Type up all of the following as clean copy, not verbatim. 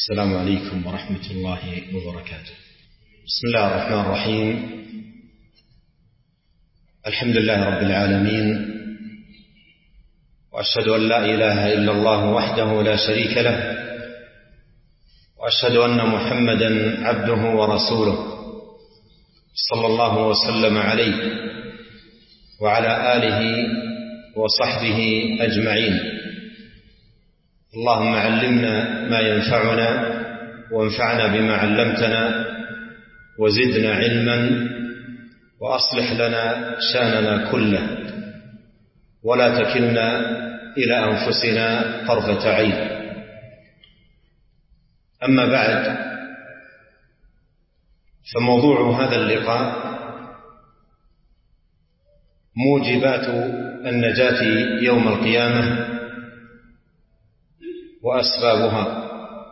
السلام عليكم ورحمة الله وبركاته. بسم الله الرحمن الرحيم. الحمد لله رب العالمين، وأشهد أن لا إله إلا الله وحده لا شريك له، وأشهد أن محمدا عبده ورسوله صلى الله وسلم عليه وعلى آله وصحبه أجمعين. اللهم علمنا ما ينفعنا وانفعنا بما علمتنا وزدنا علما وأصلح لنا شأننا كله ولا تكلنا إلى أنفسنا طرفة عين. أما بعد، فموضوع هذا اللقاء موجبات النجاة يوم القيامة وأسبابها.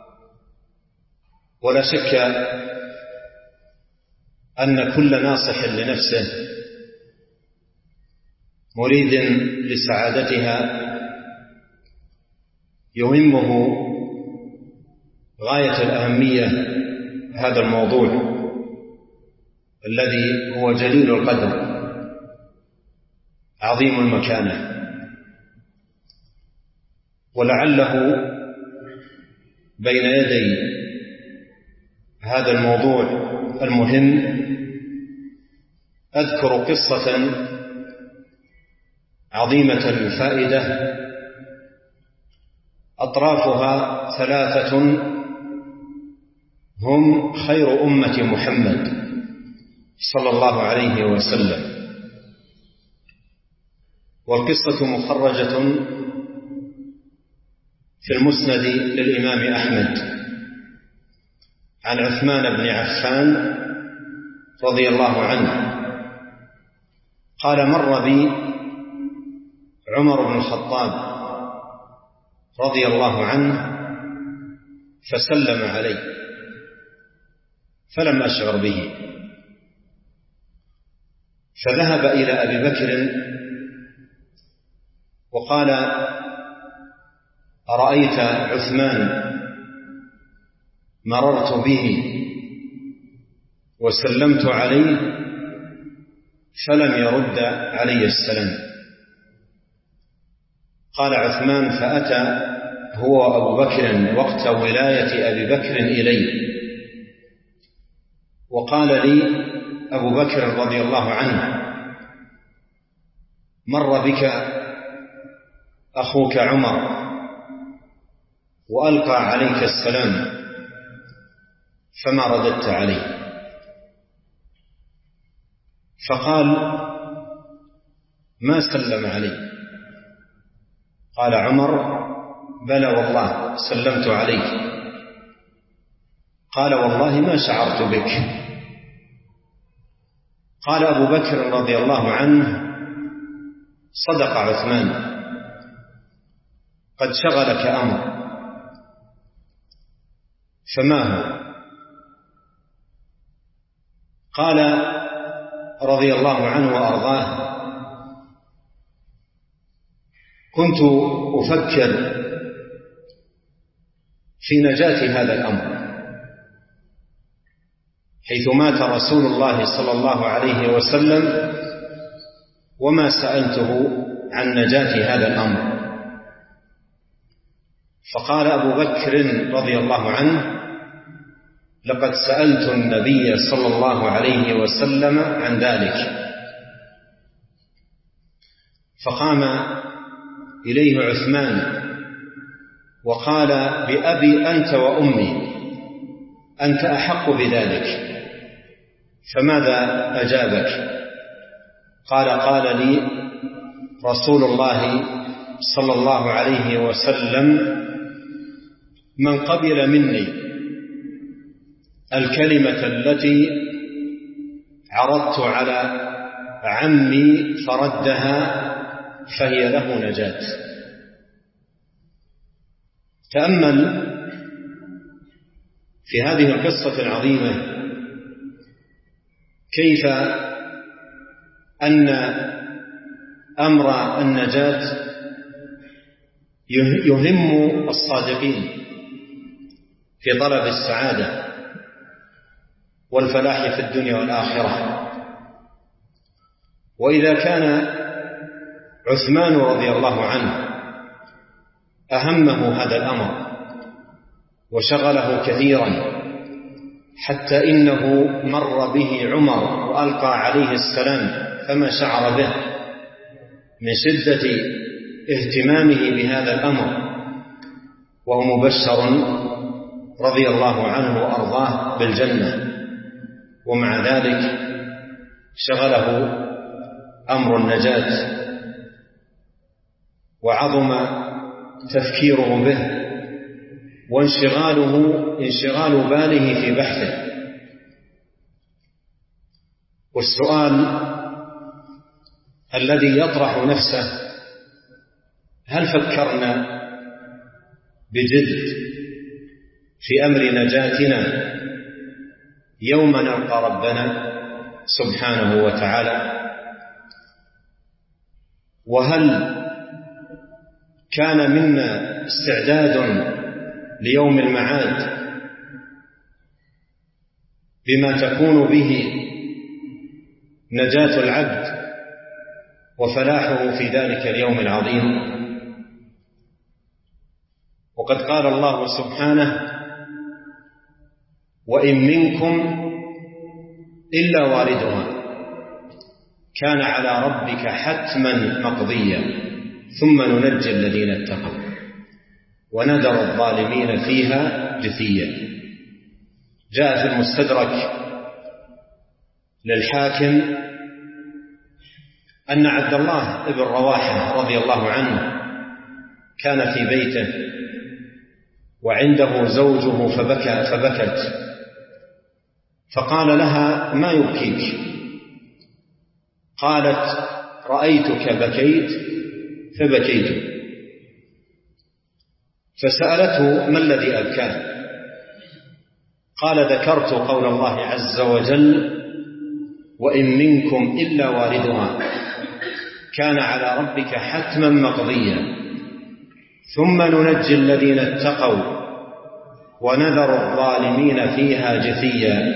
ولا شك أن كل ناصح لنفسه مريد لسعادتها يهمه غاية الأهمية هذا الموضوع الذي هو جليل القدر عظيم المكانة، ولعله بين يدي هذا الموضوع المهم أذكر قصة عظيمة الفائدة أطرافها ثلاثة هم خير أمة محمد صلى الله عليه وسلم. والقصة مخرجة في المسند للإمام أحمد عن عثمان بن عفان رضي الله عنه قال: مر بي عمر بن الخطاب رضي الله عنه فسلم علي فلم أشعر به، فذهب إلى أبي بكر وقال: أرأيت عثمان مررت به وسلمت عليه فلم يرد علي السلام. قال عثمان: فأتى هو أبو بكر وقت ولاية أبي بكر إلي وقال لي أبو بكر رضي الله عنه: مر بك أخوك عمر وألقى عليك السلام فما رددت عليه. فقال: ما سلم علي. قال عمر: بلى والله سلمت عليك. قال: والله ما شعرت بك. قال أبو بكر رضي الله عنه: صدق عثمان، قد شغلك أمر. فما هو؟ قال رضي الله عنه وأرضاه: كنت أفكر في نجاة هذا الأمر حيث مات رسول الله صلى الله عليه وسلم وما سألته عن نجاة هذا الأمر. فقال أبو بكر رضي الله عنه: لقد سألت النبي صلى الله عليه وسلم عن ذلك. فقام إليه عثمان وقال: بأبي أنت وأمي أنت أحق بذلك، فماذا أجابك؟ قال لي رسول الله صلى الله عليه وسلم: من قبل مني الكلمة التي عرضت على عمي فردها فهي له نجاة. تأمل في هذه القصة العظيمة كيف أن أمر النجاة يهم الصادقين في طلب السعادة والفلاح في الدنيا والآخرة. وإذا كان عثمان رضي الله عنه أهمه هذا الأمر وشغله كثيرا حتى إنه مر به عمر وألقى عليه السلام فما شعر به من شدة اهتمامه بهذا الأمر، وهو مبشر رضي الله عنه وأرضاه بالجنة، ومع ذلك شغله أمر النجاة وعظم تفكيره به وانشغال باله في بحثه. والسؤال الذي يطرح نفسه: هل فكرنا بجد في أمر نجاتنا يوم نلقى ربنا سبحانه وتعالى؟ وهل كان منا استعداد ليوم المعاد بما تكون به نجاة العبد وفلاحه في ذلك اليوم العظيم؟ وقد قال الله سبحانه: وإن منكم إلا واردها كان على ربك حتما مقضيا ثم ننجي الذين اتقوا ونذر الظالمين فيها جثيا. جاء في المستدرك للحاكم أن عبد الله بن رواحة رضي الله عنه كان في بيته وعنده زوجه فبكت، فقال لها: ما يبكيك؟ قالت: رأيتك بكيت فبكيت. فسألته: ما الذي أبكاه؟ قال: ذكرت قول الله عز وجل: وإن منكم إلا واردها كان على ربك حتما مقضيا ثم ننجي الذين اتقوا ونذر الظالمين فيها جثيا.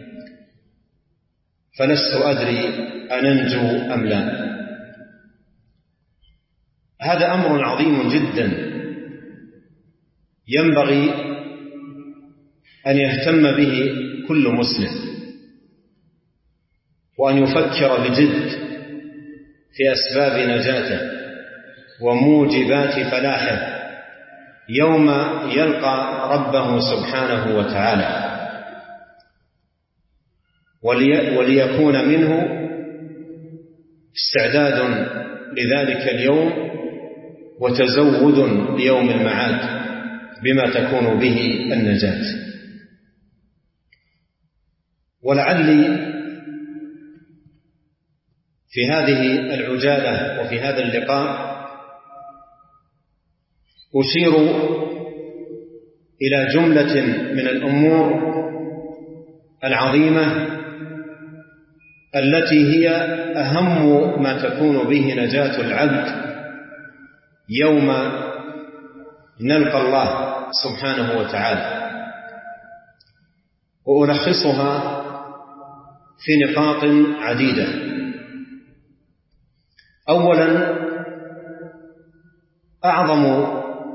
فلست أدري أننجو أم لا. هذا أمر عظيم جدا ينبغي أن يهتم به كل مسلم، وأن يفكر بجد في أسباب نجاته وموجبات فلاحه يوم يلقى ربه سبحانه وتعالى، وليكون منه استعداد لذلك اليوم وتزود ليوم المعاد بما تكون به النجاة. ولعلي في هذه العجالة وفي هذا اللقاء أشير إلى جملة من الأمور العظيمة التي هي أهم ما تكون به نجاة العبد يوم نلقى الله سبحانه وتعالى، وألخصها في نقاط عديدة. أولا، أعظم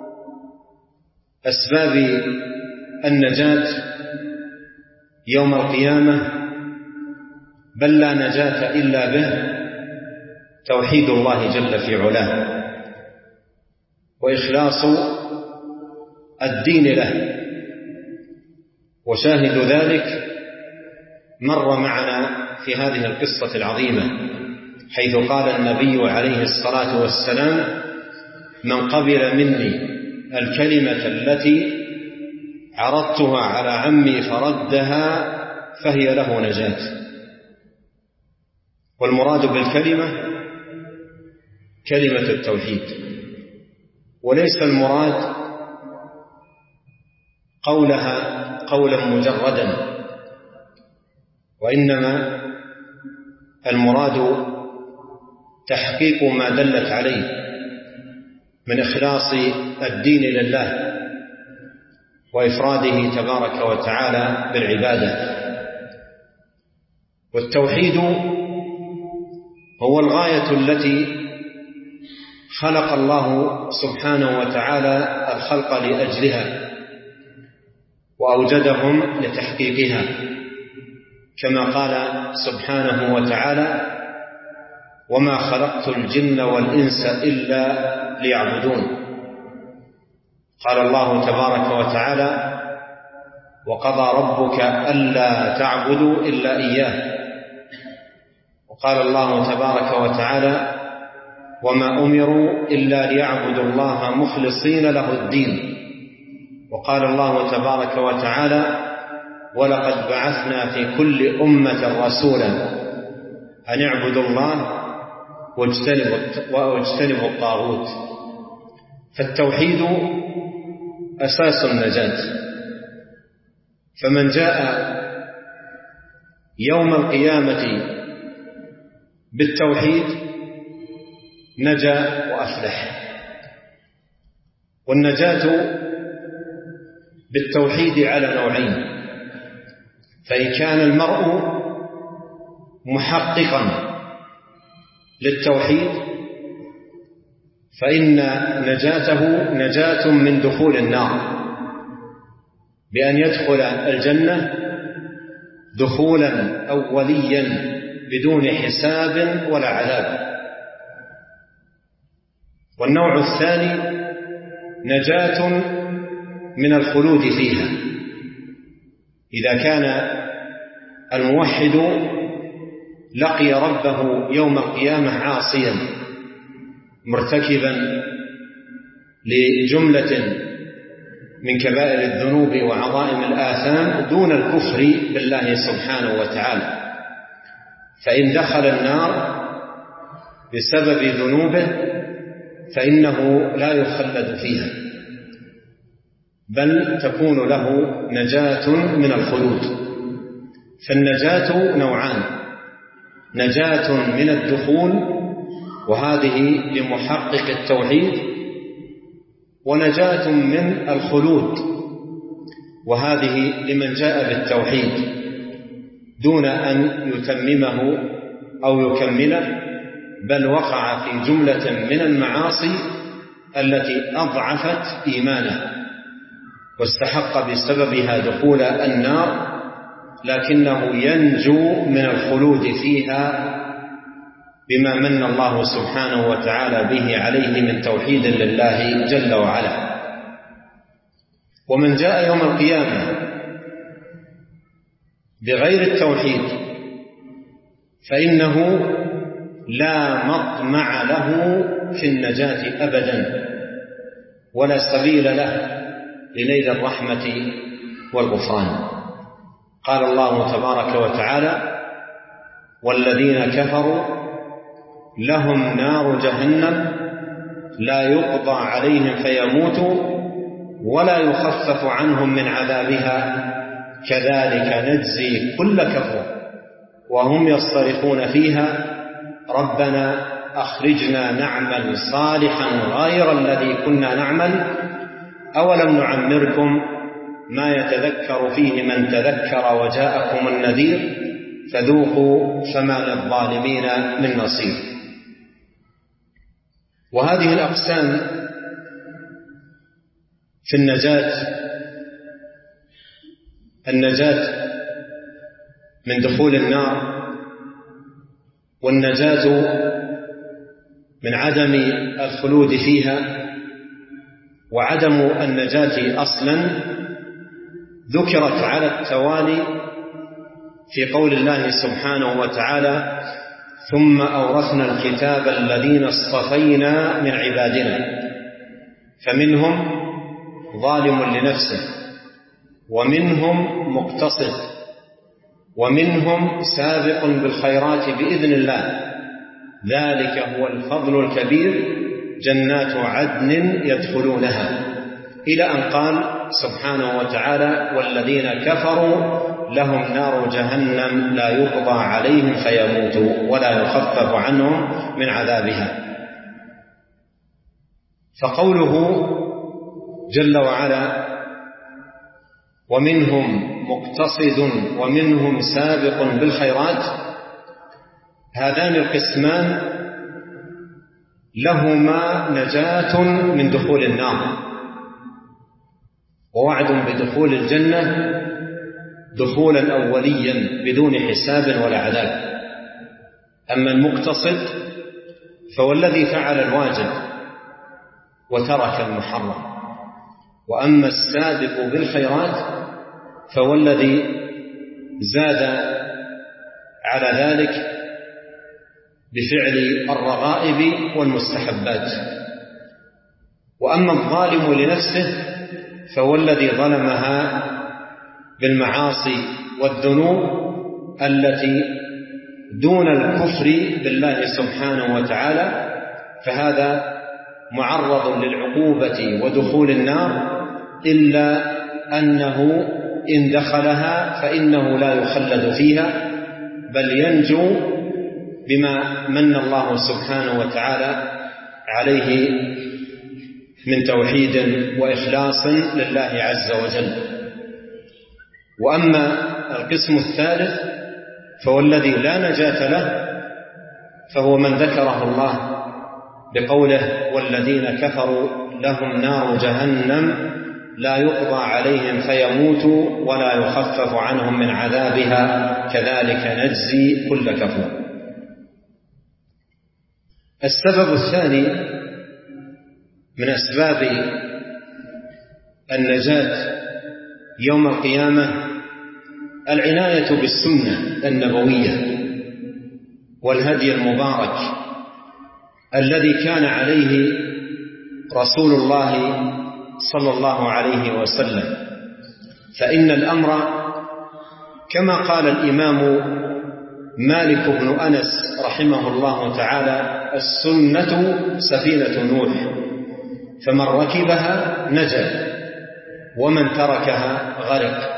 أسباب النجاة يوم القيامة بل لا نجاة إلا به توحيد الله جل في علاه وإخلاص الدين له. وشاهد ذلك مر معنا في هذه القصة العظيمة، حيث قال النبي عليه الصلاة والسلام: من قبل مني الكلمة التي عرضتها على عمي فردها فهي له نجاة. والمراد بالكلمة كلمة التوحيد، وليس المراد قولها قولا مجردا، وإنما المراد تحقيق ما دلت عليه من إخلاص الدين لله وإفراده تبارك وتعالى بالعبادة. والتوحيد هو الغاية التي خلق الله سبحانه وتعالى الخلق لأجلها وأوجدهم لتحقيقها، كما قال سبحانه وتعالى: وما خلقت الجن والإنس إلا ليعبدون. قال الله تبارك وتعالى: وقضى ربك ألا تعبدوا إلا إياه. وقال الله تبارك وتعالى: وما أمروا إلا ليعبدوا الله مخلصين له الدين. وقال الله تبارك وتعالى: ولقد بعثنا في كل أمة رسولا أن اعبدوا الله واجتنبوا الطاغوت. فالتوحيد أساس النجاة، فمن جاء يوم القيامة بالتوحيد نجا وأفلح. والنجاة بالتوحيد على نوعين: فإن كان المرء محققا للتوحيد فإن نجاته نجاة من دخول النار، بأن يدخل الجنة دخولا أوليا بدون حساب ولا عذاب. والنوع الثاني نجاة من الخلود فيها، إذا كان الموحد لقي ربه يوم القيامة عاصيا مرتكبا لجملة من كبائر الذنوب وعظائم الآثام دون الكفر بالله سبحانه وتعالى، فإن دخل النار بسبب ذنوبه فإنه لا يخلد فيها، بل تكون له نجاة من الخلود. فالنجاة نوعان: نجاة من الدخول وهذه لمحقق التوحيد، ونجاة من الخلود وهذه لمن جاء بالتوحيد دون أن يتممه أو يكمله، بل وقع في جملة من المعاصي التي أضعفت إيمانه واستحق بسببها دخول النار، لكنه ينجو من الخلود فيها بما من الله سبحانه وتعالى به عليه من توحيد لله جل وعلا. ومن جاء يوم القيامة بغير التوحيد فإنه لا مطمع له في النجاة أبدا، ولا سبيل له لنيل الرحمة والغفران. قال الله تبارك وتعالى: والذين كفروا لهم نار جهنم لا يقضى عليهم فيموتوا ولا يخفف عنهم من عذابها كذلك نجزي كل كفور وهم يصطرخون فيها ربنا أخرجنا نعمل صالحا غير الذي كنا نعمل أولم نعمركم ما يتذكر فيه من تذكر وجاءكم النذير فذوقوا فما للظالمين من نصير. وهذه الأقسام في النجاة من دخول النار، والنجاة من عدم الخلود فيها، وعدم النجاة أصلا، ذكرت على التوالي في قول الله سبحانه وتعالى: ثم أورثنا الكتاب الذين اصطفينا من عبادنا فمنهم ظالم لنفسه ومنهم مقتصد ومنهم سابق بالخيرات بإذن الله ذلك هو الفضل الكبير جنات عدن يدخلونها، إلى أن قال سبحانه وتعالى: والذين كفروا لهم نار جهنم لا يقضى عليهم فيموتوا ولا يخفف عنهم من عذابها. فقوله جل وعلا: ومنهم مقتصد ومنهم سابق بالخيرات، هذان القسمان لهما نجاة من دخول النار ووعد بدخول الجنة دخولا أوليا بدون حساب ولا عذاب. أما المقتصد فهو الذي فعل الواجب وترك المحرم، وأما السابق بالخيرات فهو الذي زاد على ذلك بفعل الرغائب والمستحبات. وأما الظالم لنفسه فهو الذي ظلمها بالمعاصي والذنوب التي دون الكفر بالله سبحانه وتعالى، فهذا معرض للعقوبة ودخول النار، إلا أنه إن دخلها فإنه لا يخلد فيها، بل ينجو بما من الله سبحانه وتعالى عليه من توحيد وإخلاص لله عز وجل. وأما القسم الثالث فهو الذي لا نجاة له، فهو من ذكره الله بقوله: والذين كفروا لهم نار جهنم لا يقضى عليهم فيموتوا ولا يخفف عنهم من عذابها كذلك نجزي كل كفور. السبب الثاني من أسباب النجاة يوم القيامة العناية بالسنة النبوية والهدي المبارك الذي كان عليه رسول الله صلى الله عليه وسلم. فإن الأمر كما قال الإمام مالك بن أنس رحمه الله تعالى: السنة سفينة نوح، فمن ركبها نجا ومن تركها غرق.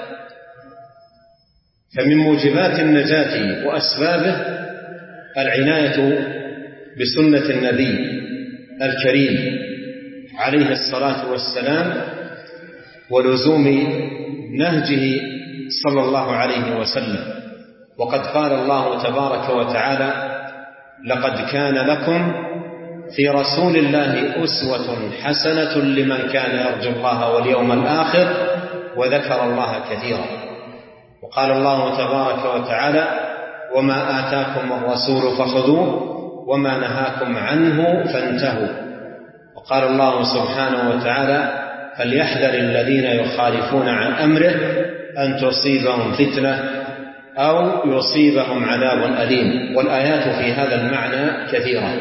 فمن موجبات النجاة وأسبابه العناية بسنة النبي الكريم عليه الصلاة والسلام ولزوم نهجه صلى الله عليه وسلم. وقد قال الله تبارك وتعالى: لقد كان لكم في رسول الله أسوة حسنة لمن كان يرجو الله واليوم الآخر وذكر الله كثيرا. وقال الله تبارك وتعالى: وما آتاكم الرسول فخذوه وما نهاكم عنه فانتهوا. وقال الله سبحانه وتعالى: فليحذر الذين يخالفون عن أمره أن تصيبهم فتنة أو يصيبهم عذاب أليم. والآيات في هذا المعنى كثيرة.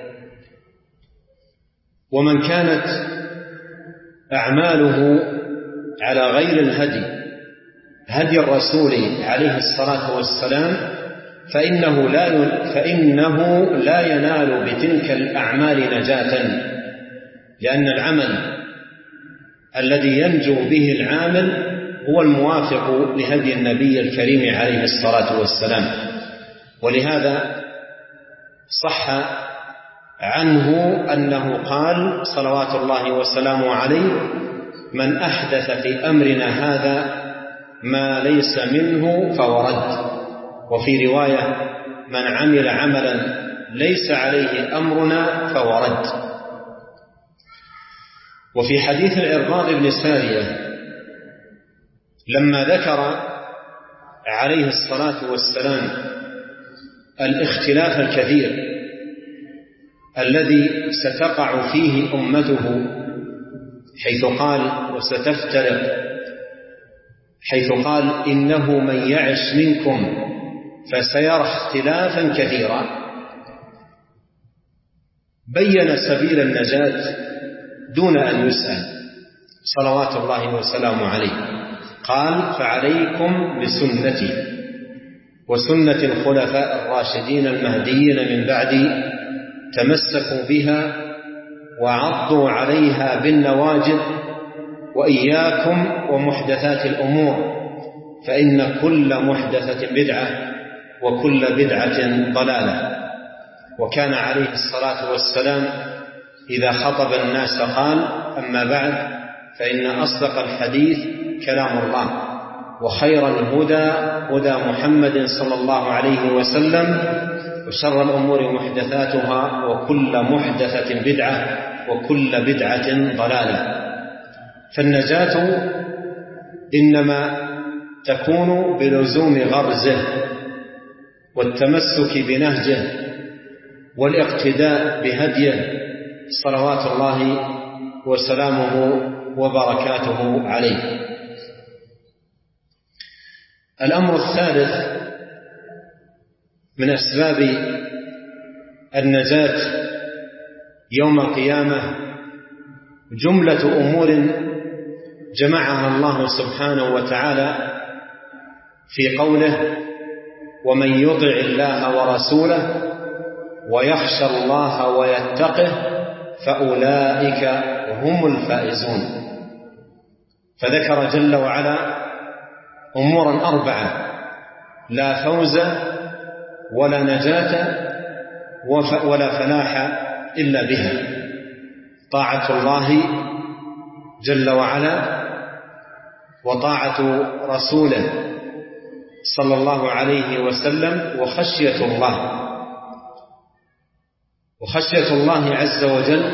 ومن كانت أعماله على غير الهدي هدي الرسول عليه الصلاة والسلام فإنه لا ينال بتلك الأعمال نجاة، لأن العمل الذي ينجو به العامل هو الموافق لهدي النبي الكريم عليه الصلاة والسلام. ولهذا صح عنه أنه قال صلوات الله وسلامه عليه: من أحدث في أمرنا هذا ما ليس منه فهو رد. وفي رواية: من عمل عملا ليس عليه أمرنا فهو رد. وفي حديث العرباض بن سارية لما ذكر عليه الصلاة والسلام الاختلاف الكثير الذي ستقع فيه أمته، حيث قال: وستفترق، حيث قال: إنه من يعش منكم فسيرى اختلافا كثيرا، بين سبيل النجاة دون أن يسأل صلوات الله وسلامه عليه. قال: فعليكم بسنتي وسنة الخلفاء الراشدين المهديين من بعدي، تمسكوا بها وعضوا عليها بالنواجذ، وإياكم ومحدثات الأمور، فإن كل محدثة بدعة وكل بدعة ضلالة. وكان عليه الصلاة والسلام إذا خطب الناس قال: أما بعد، فإن أصدق الحديث كلام الله، وخير الهدى هدى محمد صلى الله عليه وسلم، وشر الأمور محدثاتها، وكل محدثة بدعة، وكل بدعة ضلالة. فالنجاة إنما تكون بلزوم غرزه والتمسك بنهجه والاقتداء بهديه صلوات الله وسلامه وبركاته عليه. الأمر الثالث من أسباب النجاة يوم القيامة جملة أمور جمعها الله سبحانه وتعالى في قوله: ومن يطع الله ورسوله ويخشى الله ويتقه فأولئك هم الفائزون. فذكر جل وعلا أمورا أربعة لا فوز ولا نجاة ولا فلاح إلا بها: طاعة الله جل وعلا، وطاعة رسوله صلى الله عليه وسلم، وخشية الله. وخشية الله عز وجل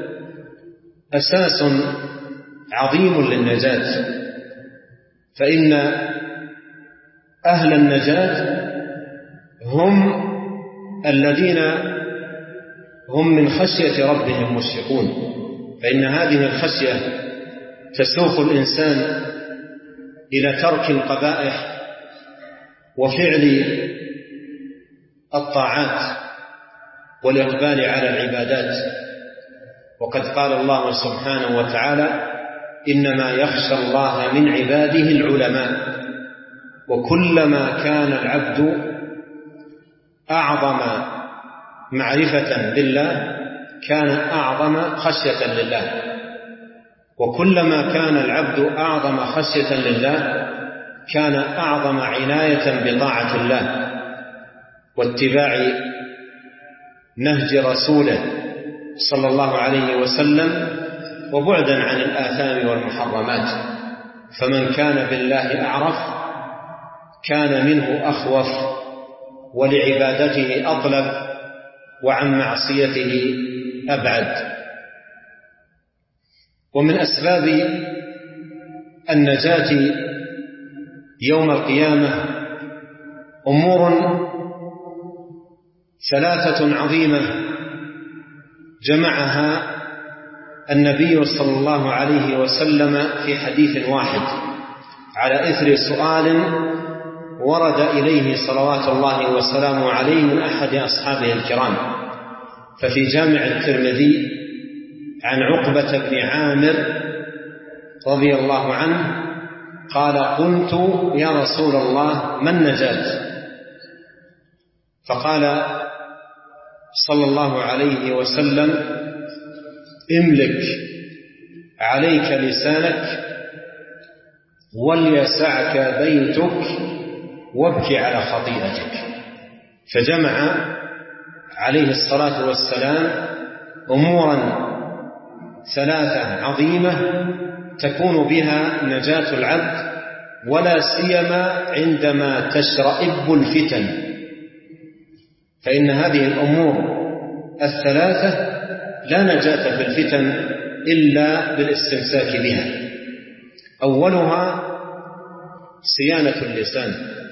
أساس عظيم للنجاة، فإن أهل النجاة هم الذين هم من خشية ربهم مشفقون، فإن هذه الخشية تسوق الإنسان إلى ترك القبائح وفعل الطاعات والإقبال على العبادات. وقد قال الله سبحانه وتعالى: إنما يخشى الله من عباده العلماء. وكلما كان العبد أعظم معرفة بالله كان أعظم خشية لله، وكلما كان العبد أعظم خشية لله كان أعظم عناية بطاعة الله واتباع نهج رسوله صلى الله عليه وسلم، وبعدا عن الآثام والمحرمات. فمن كان بالله أعرف كان منه أخوف، ولعبادته أطلب، وعن معصيته أبعد. ومن أسباب النجاة يوم القيامة أمور ثلاثة عظيمة جمعها النبي صلى الله عليه وسلم في حديث واحد على إثر سؤال ورد إليه صلوات الله وسلامه عليه من أحد أصحابه الكرام. ففي جامع الترمذي عن عقبة بن عامر رضي الله عنه قال: قلت يا رسول الله ما النجاة؟ فقال صلى الله عليه وسلم: املك عليك لسانك وليسعك بيتك وابكي على خطيئتك. فجمع عليه الصلاة والسلام أمورا ثلاثة عظيمة تكون بها نجاة العبد، ولا سيما عندما تشرئب الفتن، فإن هذه الأمور الثلاثة لا نجاة في الفتن إلا بالاستمساك بها. أولها صيانة اللسان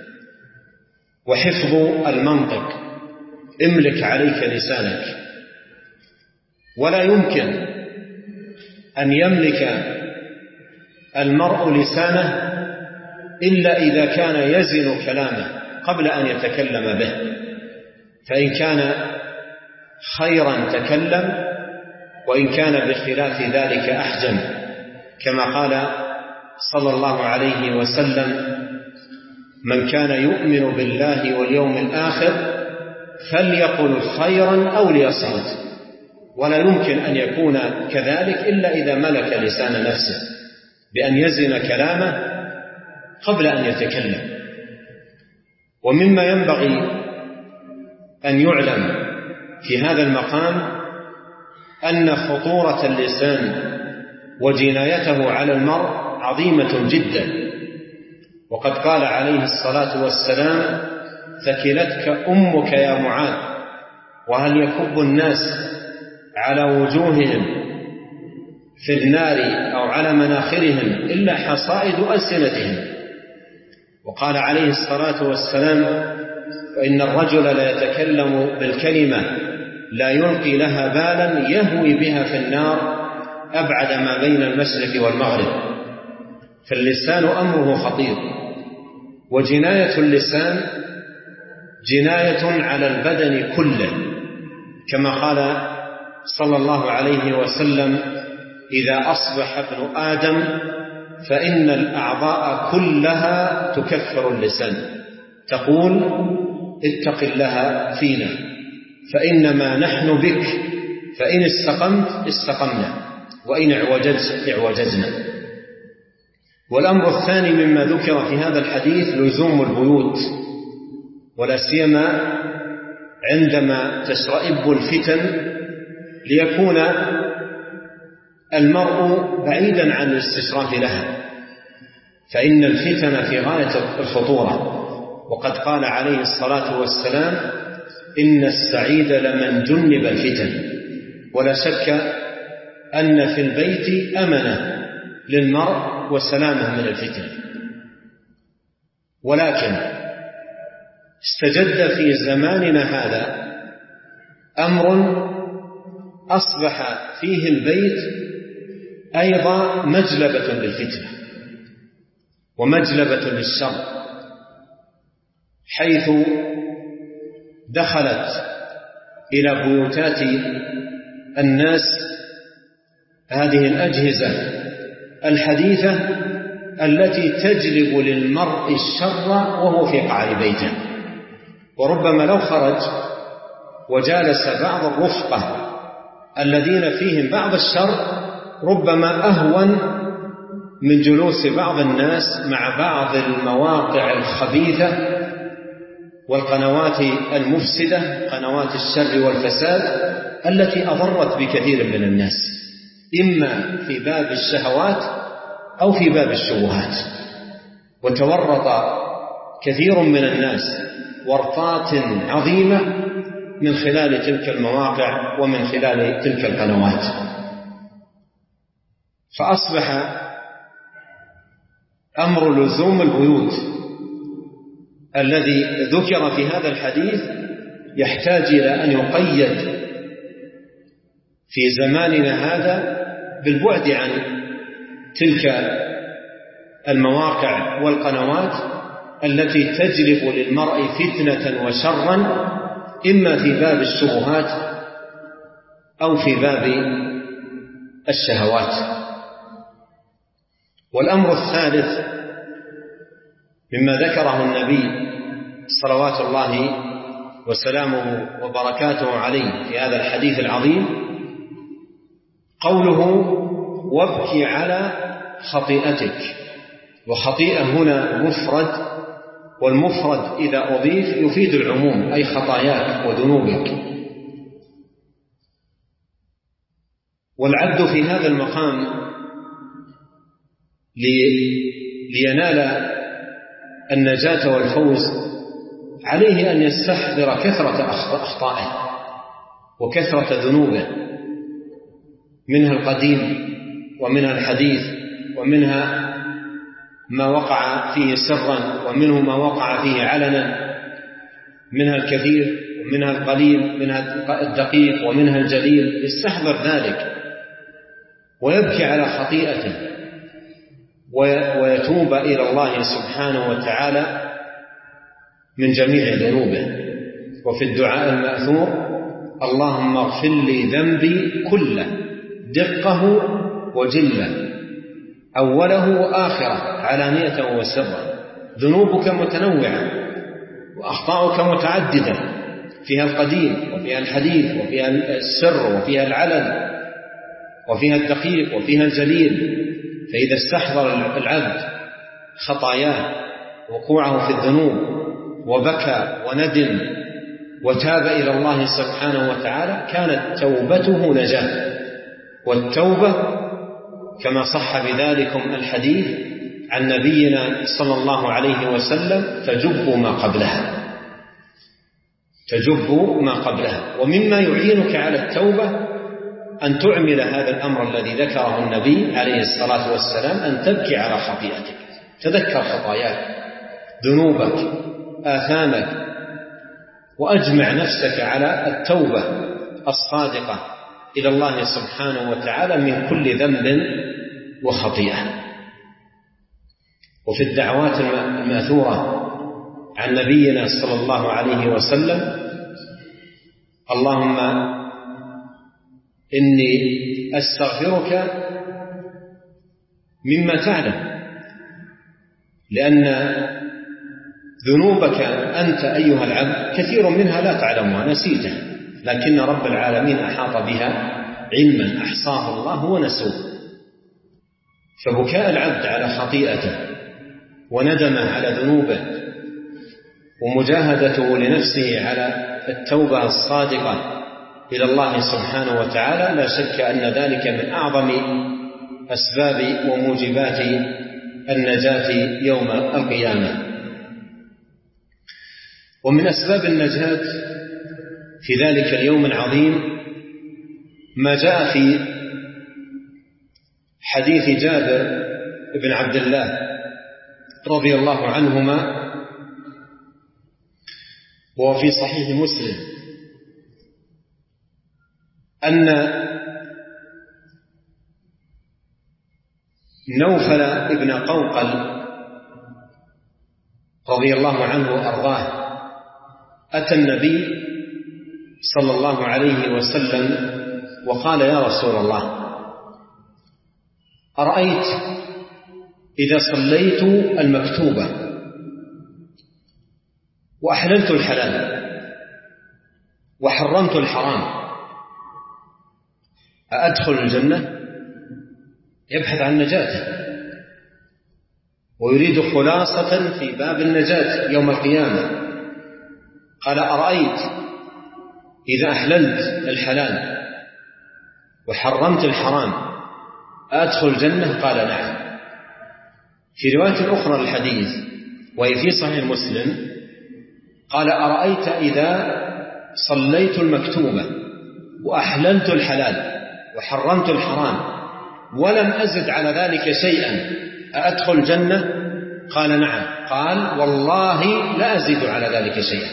وحفظ المنطق. املك عليك لسانك، ولا يمكن أن يملك المرء لسانه إلا إذا كان يزن كلامه قبل أن يتكلم به، فإن كان خيرا تكلم، وإن كان بخلاف ذلك أحجم، كما قال صلى الله عليه وسلم: من كان يؤمن بالله واليوم الآخر فليقل خيرا أو ليصمت. ولا يمكن أن يكون كذلك إلا إذا ملك لسان نفسه بأن يزن كلامه قبل أن يتكلم. ومما ينبغي أن يعلم في هذا المقام أن خطورة اللسان وجنايته على المرء عظيمة جدا، وقد قال عليه الصلاة والسلام: ثكلتك أمك يا معاذ، وهل يكب الناس على وجوههم في النار أو على مناخرهم إلا حصائد ألسنتهم. وقال عليه الصلاة والسلام: وإن الرجل لا يتكلم بالكلمة لا يلقي لها بالا يهوي بها في النار أبعد ما بين المشرق والمغرب. فاللسان أمره خطير، وجناية اللسان جناية على البدن كله، كما قال صلى الله عليه وسلم: إذا أصبح ابن آدم فإن الأعضاء كلها تكفر اللسان، تقول: اتق الله فينا فإنما نحن بك، فإن استقمت استقمنا، وإن اعوججت اعوججنا. والأمر الثاني مما ذكر في هذا الحديث لزوم البيوت، ولا سيما عندما تشرئب الفتن، ليكون المرء بعيدا عن الاستشراف لها، فإن الفتن في غاية الخطورة. وقد قال عليه الصلاة والسلام: إن السعيد لمن جنب الفتن. ولا شك أن في البيت أمنة للمرء وسلامة من الفتن، ولكن استجد في زماننا هذا أمر أصبح فيه البيت أيضا مجلبة للفتنة ومجلبة للشر، حيث دخلت إلى بيوتات الناس هذه الأجهزة الحديثة التي تجلب للمرء الشر وهو في قعر بيته. وربما لو خرج وجالس بعض الرفقة الذين فيهم بعض الشر ربما أهون من جلوس بعض الناس مع بعض المواقع الخبيثة والقنوات المفسدة، قنوات الشر والفساد التي أضرت بكثير من الناس، إما في باب الشهوات أو في باب الشبهات. وتورط كثير من الناس ورطات عظيمة من خلال تلك المواقع ومن خلال تلك القنوات. فأصبح أمر لزوم البيوت الذي ذكر في هذا الحديث يحتاج إلى أن يقيد في زماننا هذا بالبعد عن تلك المواقع والقنوات التي تجلب للمرء فتنة وشرا، إما في باب الشبهات أو في باب الشهوات. والأمر الثالث مما ذكره النبي صلوات الله وسلامه وبركاته عليه في هذا الحديث العظيم قوله: وابكي على خطيئتك. وخطيئة هنا مفرد، والمفرد إذا أضيف يفيد العموم، أي خطاياك وذنوبك. والعبد في هذا المقام لينال النجاة والفوز عليه أن يستحضر كثرة أخطائه وكثرة ذنوبه، منها القديم ومنها الحديث، ومنها ما وقع فيه سرا ومنه ما وقع فيه علنا، منها الكثير ومنها القليل، منها الدقيق ومنها الجليل. يستحضر ذلك ويبكي على خطيئته ويتوب إلى الله سبحانه وتعالى من جميع ذنوبه. وفي الدعاء المأثور: اللهم اغفر لي ذنبي كله دقه وجله أوله وآخره علانية وسرا. ذنوبك متنوعة وأخطاؤك متعددة، فيها القديم وفيها الحديث وفيها السر وفيها العلن وفيها الدقيق وفيها الجليل. فإذا استحضر العبد خطاياه وقوعه في الذنوب وبكى وندم وتاب إلى الله سبحانه وتعالى كانت توبته نجاة. والتوبة كما صح بذلكم الحديث عن نبينا صلى الله عليه وسلم تجب ما قبلها، تجب ما قبلها. ومما يعينك على التوبة أن تعمل هذا الأمر الذي ذكره النبي عليه الصلاة والسلام، أن تبكي على خطيئتك، تذكر خطاياك، ذنوبك، آثامك، وأجمع نفسك على التوبة الصادقة إلى الله سبحانه وتعالى من كل ذنب وخطيئة. وفي الدعوات الماثورة عن نبينا صلى الله عليه وسلم: اللهم إني أستغفرك مما تعلم، لأن ذنوبك أنت أيها العبد كثير منها لا تعلمها، نسيتها، لكن رب العالمين أحاط بها علما أحصاه الله ونسوه. فبكاء العبد على خطيئته وندمه على ذنوبه ومجاهدته لنفسه على التوبة الصادقة إلى الله سبحانه وتعالى لا شك أن ذلك من أعظم أسباب وموجبات النجاة يوم القيامة. ومن أسباب النجاة في ذلك اليوم العظيم ما جاء في حديث جابر بن عبد الله رضي الله عنهما، وفي صحيح مسلم، أن نوفل ابن قوقل رضي الله عنه وأرضاه أتى النبي صلى الله عليه وسلم وقال: يا رسول الله، أرأيت إذا صليت المكتوبة وأحللت الحلال وحرمت الحرام أأدخل الجنة؟ يبحث عن نجاته ويريد خلاصة في باب النجاة يوم القيامة. قال: أرأيت إذا أحللت الحلال وحرمت الحرام أدخل الجنة؟ قال: نعم. في رواية أخرى للحديث وهي في صحيح مسلم قال: أرأيت إذا صليت المكتوبة وأحللت الحلال وحرمت الحرام ولم أزد على ذلك شيئا أأدخل الجنة؟ قال: نعم. قال: والله لا أزيد على ذلك شيئا،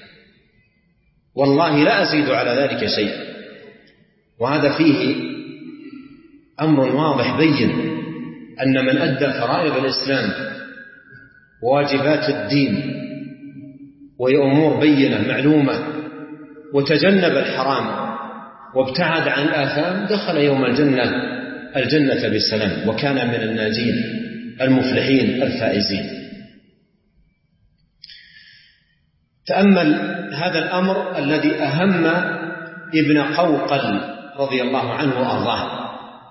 والله لا أزيد على ذلك شيئا. وهذا فيه أمر واضح بين أن من أدى فرائض الإسلام وواجبات الدين وهي أمور بينة معلومة وتجنب الحرام وابتعد عن الآثام دخل يوم الجنة بسلام، وكان من الناجين المفلحين الفائزين. تأمل هذا الأمر الذي أهم ابن قوقل رضي الله عنه وأرضاه،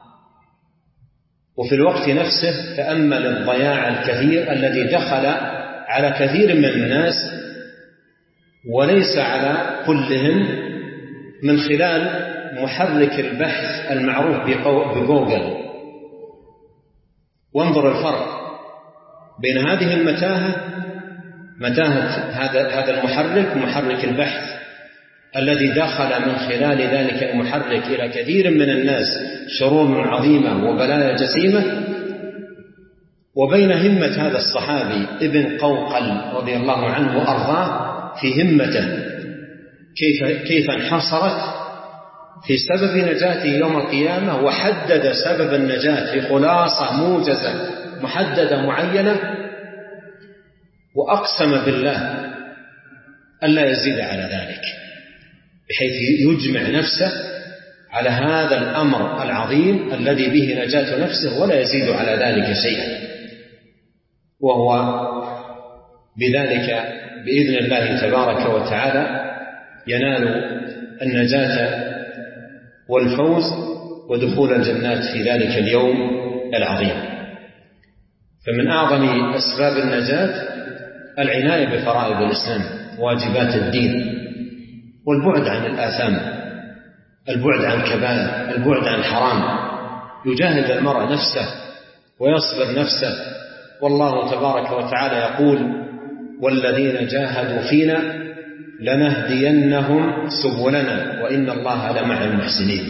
وفي الوقت نفسه تأمل الضياع الكثير الذي دخل على كثير من الناس وليس على كلهم من خلال محرك البحث المعروف بجوجل. وانظر الفرق بين هذه متاهة هذا المحرك، محرك البحث الذي دخل من خلال ذلك المحرك إلى كثير من الناس شرور عظيمة وبلايا جسيمة، وبين همة هذا الصحابي ابن قوقل رضي الله عنه وأرضاه في همته كيف انحصرت في سبب نجاته يوم القيامة، وحدد سبب النجاة في خلاصة موجزة محددة معينة، وأقسم بالله ألا يزيد على ذلك، بحيث يجمع نفسه على هذا الأمر العظيم الذي به نجاة نفسه ولا يزيد على ذلك شيئا، وهو بذلك بإذن الله تبارك وتعالى ينال النجاة والفوز ودخول الجنات في ذلك اليوم العظيم. فمن أعظم أسباب النجاة العناية بفرائض الإسلام، واجبات الدين، والبعد عن الآثام، البعد عن الكبائر، البعد عن الحرام. يجاهد المرء نفسه ويصبر نفسه والله تبارك وتعالى يقول: والذين جاهدوا فينا لنهدينهم سبلنا وإن الله لمع المحسنين.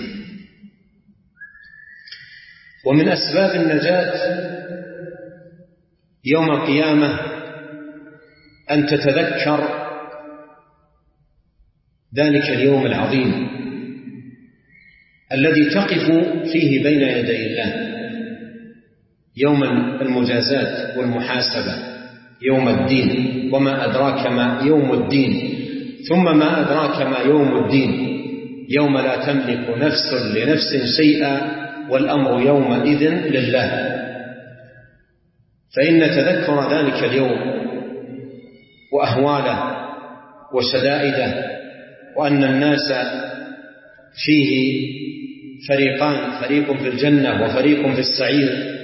ومن أسباب النجاة يوم القيامة أن تتذكر ذلك اليوم العظيم الذي تقف فيه بين يدي الله، يوم المجازات والمحاسبة، يوم الدين. وما أدراك ما يوم الدين، ثم ما أدراك ما يوم الدين، يوم لا تملك نفس لنفس شيئا والأمر يومئذ لله. فإن تذكر ذلك اليوم وأهواله وشدائده، وأن الناس فيه فريقان، فريق في الجنة وفريق في السعير،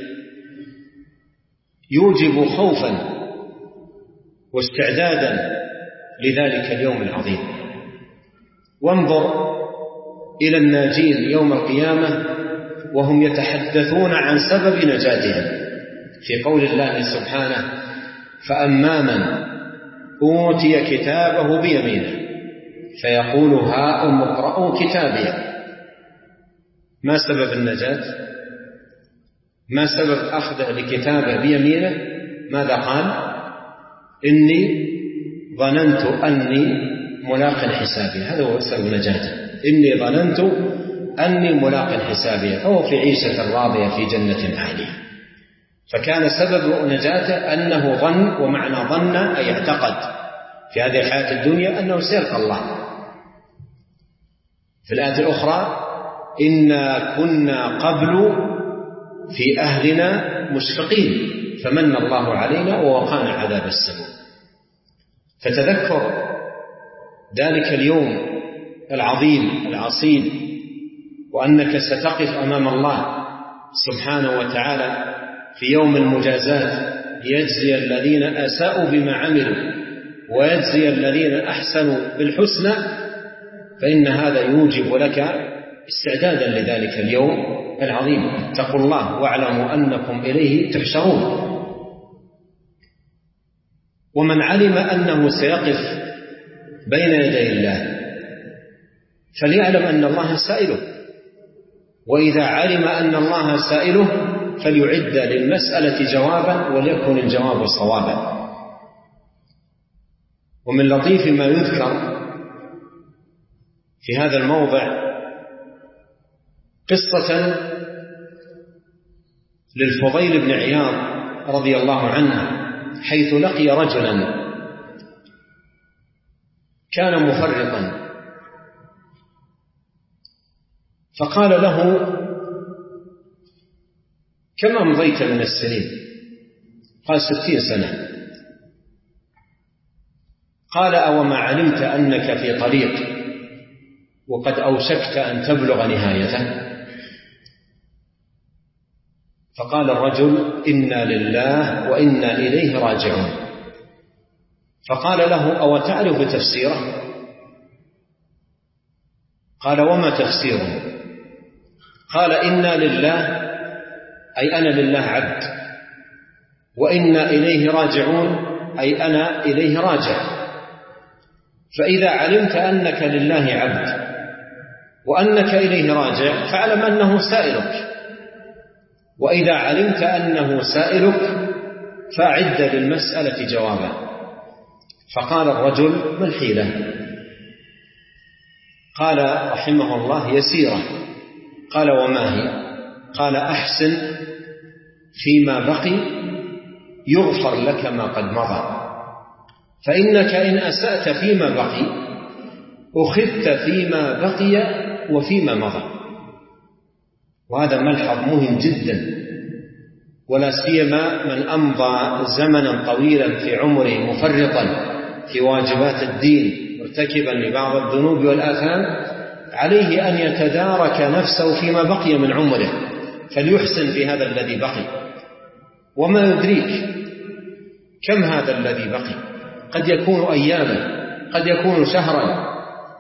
يوجب خوفا واستعدادا لذلك اليوم العظيم. وانظر إلى الناجين يوم القيامة وهم يتحدثون عن سبب نجاتهم في قول الله سبحانه: فأما من أوتي كتابه بيمينه فيقول هاؤم اقرءوا كتابيه. ما سبب النجاة؟ ما سبب أخذه لكتابه بيمينه؟ ماذا قال؟ إني ظننت أني ملاق حسابي. هذا هو سبب نجاته، إني ظننت أني ملاق حسابي، فهو في عيشة راضية في جنة عالية. فكان سبب نجاته أنه ظن، ومعنى ظن أي اعتقد في هذه الحياة الدنيا أنه سيلقى الله. في الآية الأخرى: إنا كنا قبل في أهلنا مشفقين فمن الله علينا ووقانا عذاب السموم. فتذكر ذلك اليوم العظيم العصيب، وأنك ستقف أمام الله سبحانه وتعالى في يوم المجازات ليجزي الذين أساءوا بما عملوا ويجزي الذين أحسنوا بالحسنى. فإن هذا يوجب لك استعدادا لذلك اليوم العظيم. اتقوا الله واعلموا أنكم إليه تحشرون. ومن علم أنه سيقف بين يدي الله فليعلم أن الله سائله، وإذا علم أن الله سائله فليعد للمسألة جوابا وليكن الجواب صوابا. ومن لطيف ما يذكر في هذا الموضع قصة للفضيل بن عياض رضي الله عنه، حيث لقي رجلا كان مفرطا، فقال له: كم أمضيت من السنين؟ قال: 60 سنة. قال: أوما علمت أنك في طريق وقد أوشكت أن تبلغ نهايته؟ فقال الرجل: إنا لله وإنا إليه راجعون. فقال له: أو تعرف تفسيره؟ قال: وما تفسيره؟ قال: إنا لله أي أنا لله عبد، وإنا إليه راجعون أي أنا إليه راجع. فإذا علمت أنك لله عبد وأنك إليه راجع فاعلم أنه سائلك، وإذا علمت أنه سائلك فأعد للمسألة جوابا. فقال الرجل: ما الحيلة؟ قال رحمه الله: يسيرة. قال: وما هي؟ قال: أحسن فيما بقي يغفر لك ما قد مضى، فإنك إن أسأت فيما بقي أخذت فيما بقي وفيما مضى. وهذا ملحظ مهم جدا، ولا سيما من أمضى زمنا طويلا في عمره مفرطا في واجبات الدين مرتكبا لبعض الذنوب والآثام، عليه أن يتدارك نفسه فيما بقي من عمره فليحسن في هذا الذي بقي. وما يدريك كم هذا الذي بقي؟ قد يكون أياما، قد يكون شهرا،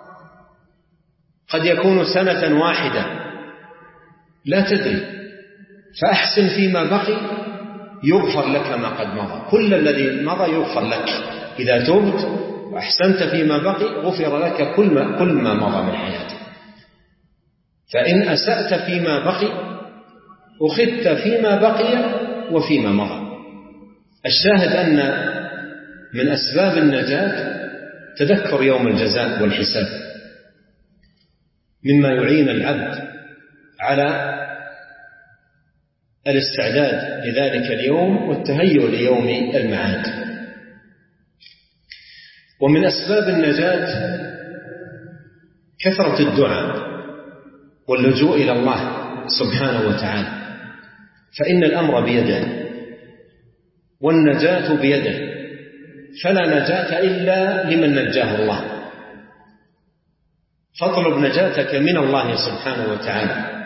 قد يكون سنة واحدة، لا تدري. فأحسن فيما بقي يغفر لك ما قد مضى، كل الذي مضى يغفر لك. إذا تبت وأحسنت فيما بقي غفر لك كل ما مضى من حياتك. فإن أسأت فيما بقي أخذت فيما بقي وفيما مضى. الشاهد أن من أسباب النجاة تذكر يوم الجزاء والحساب، مما يعين العبد على الاستعداد لذلك اليوم والتهيؤ ليوم المعاد. ومن أسباب النجاة كثرة الدعاء واللجوء إلى الله سبحانه وتعالى، فإن الأمر بيده والنجاة بيده، فلا نجاة إلا لمن نجاه الله. فاطلب نجاتك من الله سبحانه وتعالى.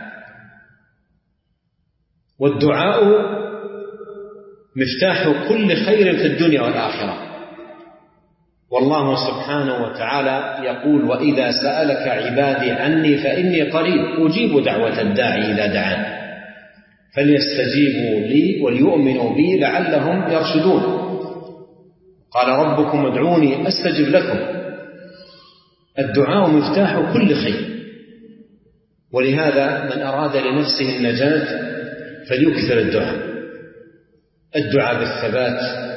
والدعاء مفتاح كل خير في الدنيا والآخرة، والله سبحانه وتعالى يقول: وإذا سألك عبادي عني فإني قريب أجيب دعوة الداعي إذا دعان فليستجيبوا لي وليؤمنوا بي لعلهم يرشدون. قال ربكم ادعوني أستجب لكم. الدعاء مفتاح كل خير، ولهذا من أراد لنفسه النجاة فليكثر الدعاء بالثبات،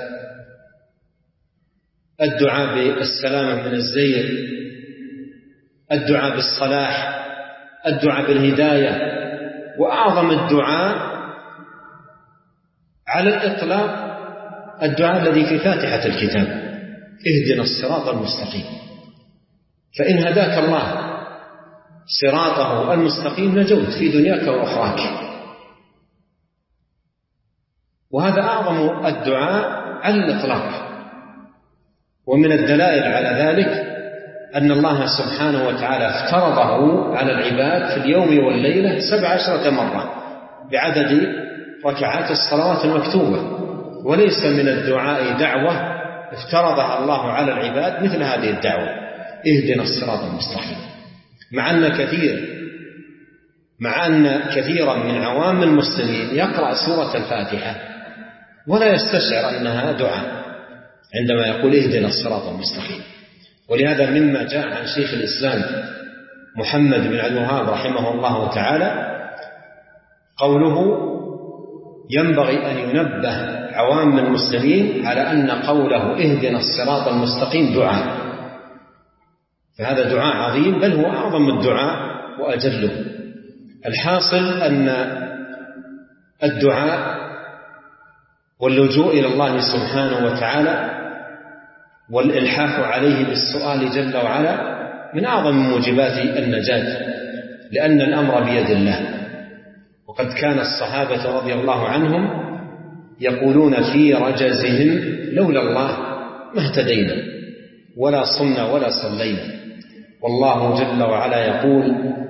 الدعاء بالسلامة من الزيغ، الدعاء بالصلاح، الدعاء بالهداية. وأعظم الدعاء على الإطلاق الدعاء الذي في فاتحة الكتاب: اهدنا الصراط المستقيم. فإن هداك الله صراطه المستقيم نجوت في دنياك وأخراك. وهذا أعظم الدعاء على الإطلاق. ومن الدلائل على ذلك أن الله سبحانه وتعالى افترضه على العباد في اليوم والليلة 17 مرة بعدد ركعات الصلوات المكتوبة، وليس من الدعاء دعوة افترضها الله على العباد مثل هذه الدعوة: اهدنا الصراط المستقيم. مع أن كثيرا من عوام المسلمين يقرأ سورة الفاتحة ولا يستشعر أنها دعاء عندما يقول اهدنا الصراط المستقيم. ولهذا مما جاء عن شيخ الإسلام محمد بن عبد الوهاب رحمه الله تعالى قوله: ينبغي أن ينبه عوام المسلمين على أن قوله اهدنا الصراط المستقيم دعاء، فهذا دعاء عظيم، بل هو أعظم الدعاء وأجله. الحاصل أن الدعاء واللجوء إلى الله سبحانه وتعالى والإلحاح عليه بالسؤال جل وعلا من أعظم موجبات النجاة، لأن الأمر بيد الله. وقد كان الصحابة رضي الله عنهم يقولون في رجزهم: لولا الله ما اهتدينا ولا صمنا ولا صلينا. والله جل وعلا يقول: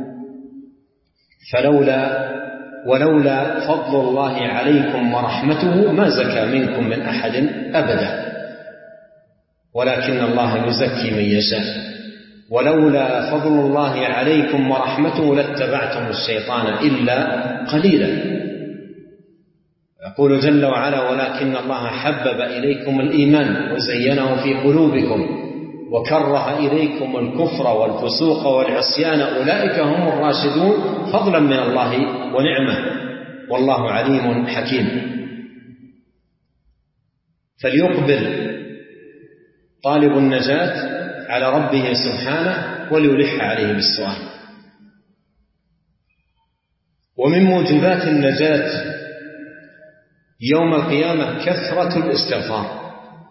ولولا فضل الله عليكم ورحمته ما زكى منكم من أحد أبدا ولكن الله يزكي من يشاء ولولا فضل الله عليكم ورحمته لاتبعتم الشيطان إلا قليلا. يقول جل وعلا: ولكن الله حبب إليكم الإيمان وزينه في قلوبكم وكره إليكم الكفر والفسوق والعصيان أولئك هم الراشدون فضلا من الله ونعمه والله عليم حكيم. فليقبل طالب النجاة على ربه سبحانه وليلح عليه بالسؤال. ومن موجبات النجاة يوم القيامة كثرة الاستغفار.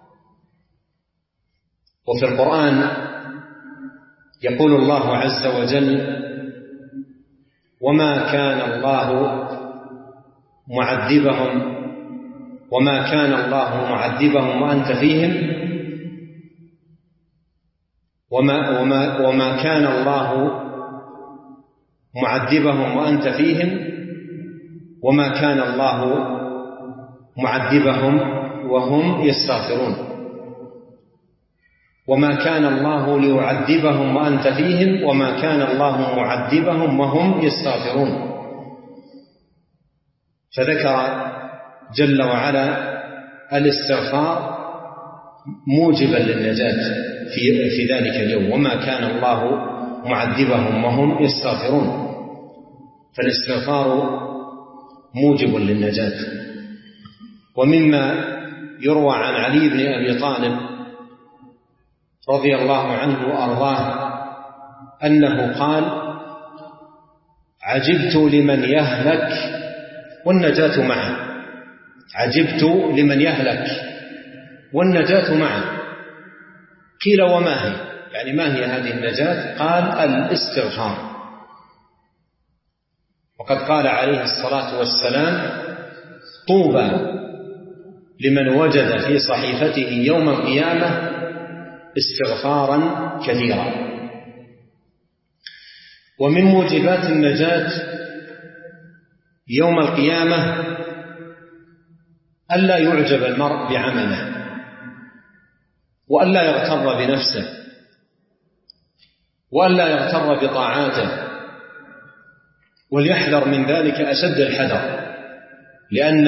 وفي القرآن يقول الله عز وجل: وما كان الله معذبهم وأنت فيهم وما كان الله معذبهم وأنت فيهم وما كان الله معذبهم وهم يستغفرون وما كان الله ليعذبهم وأنت فيهم وما كان الله معذبهم وهم يستغفرون. فذكر جل وعلا الاستغفار موجبا للنجاة في ذلك اليوم، وما كان الله معذبهم وهم يستغفرون، فالاستغفار موجب للنجاة. ومما يروى عن علي بن أبي طالب رضي الله عنه وأرضاه أنه قال: عجبت لمن يهلك والنجاة معه. عجبت لمن يهلك والنجاة معه. قيل: وما هي؟ يعني ما هي هذه النجاة؟ قال: الاستغفار. وقد قال عليه الصلاة والسلام: طوبى لمن وجد في صحيفته يوم القيامة استغفارا كثيرا. ومن موجبات النجاة يوم القيامة ألا يعجب المرء بعمله، وألا يغتر بنفسه، وألا يغتر بطاعاته، وليحذر من ذلك أشد الحذر، لأن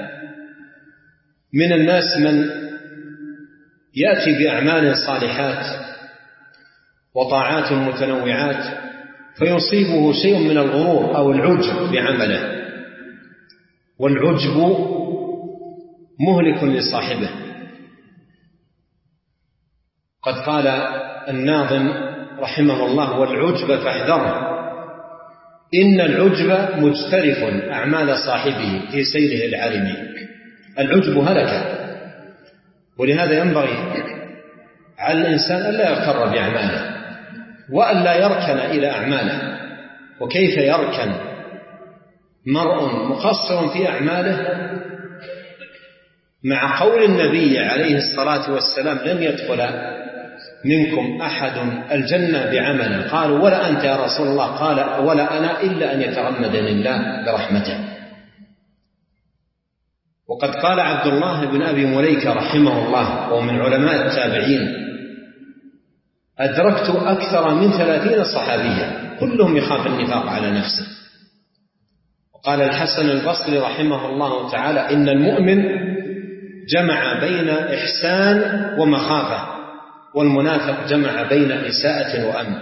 من الناس من يأتي بأعمال صالحات وطاعات متنوعات فيصيبه شيء من الغرور أو العجب بعمله، والعجب مهلك لصاحبه. قد قال الناظم رحمه الله: والعجب فاحذره، إن العجب مجترف أعمال صاحبه في سيره العارم. العجب هلك، ولهذا ينبغي على الإنسان ألا يغتر بأعماله وألا يركن إلى أعماله. وكيف يركن مرء مقصر في أعماله مع قول النبي عليه الصلاة والسلام: لن يدخل منكم أحد الجنة بعمله. قالوا: ولا أنت يا رسول الله؟ قال: ولا أنا إلا أن يتغمدني الله برحمته. وقد قال عبد الله بن أبي مليكة رحمه الله، ومن علماء التابعين: أدركت أكثر من 30 صحابيا كلهم يخاف النفاق على نفسه. وقال الحسن البصري رحمه الله تعالى: إن المؤمن جمع بين إحسان ومخافة، والمنافق جمع بين إساءة وأمن.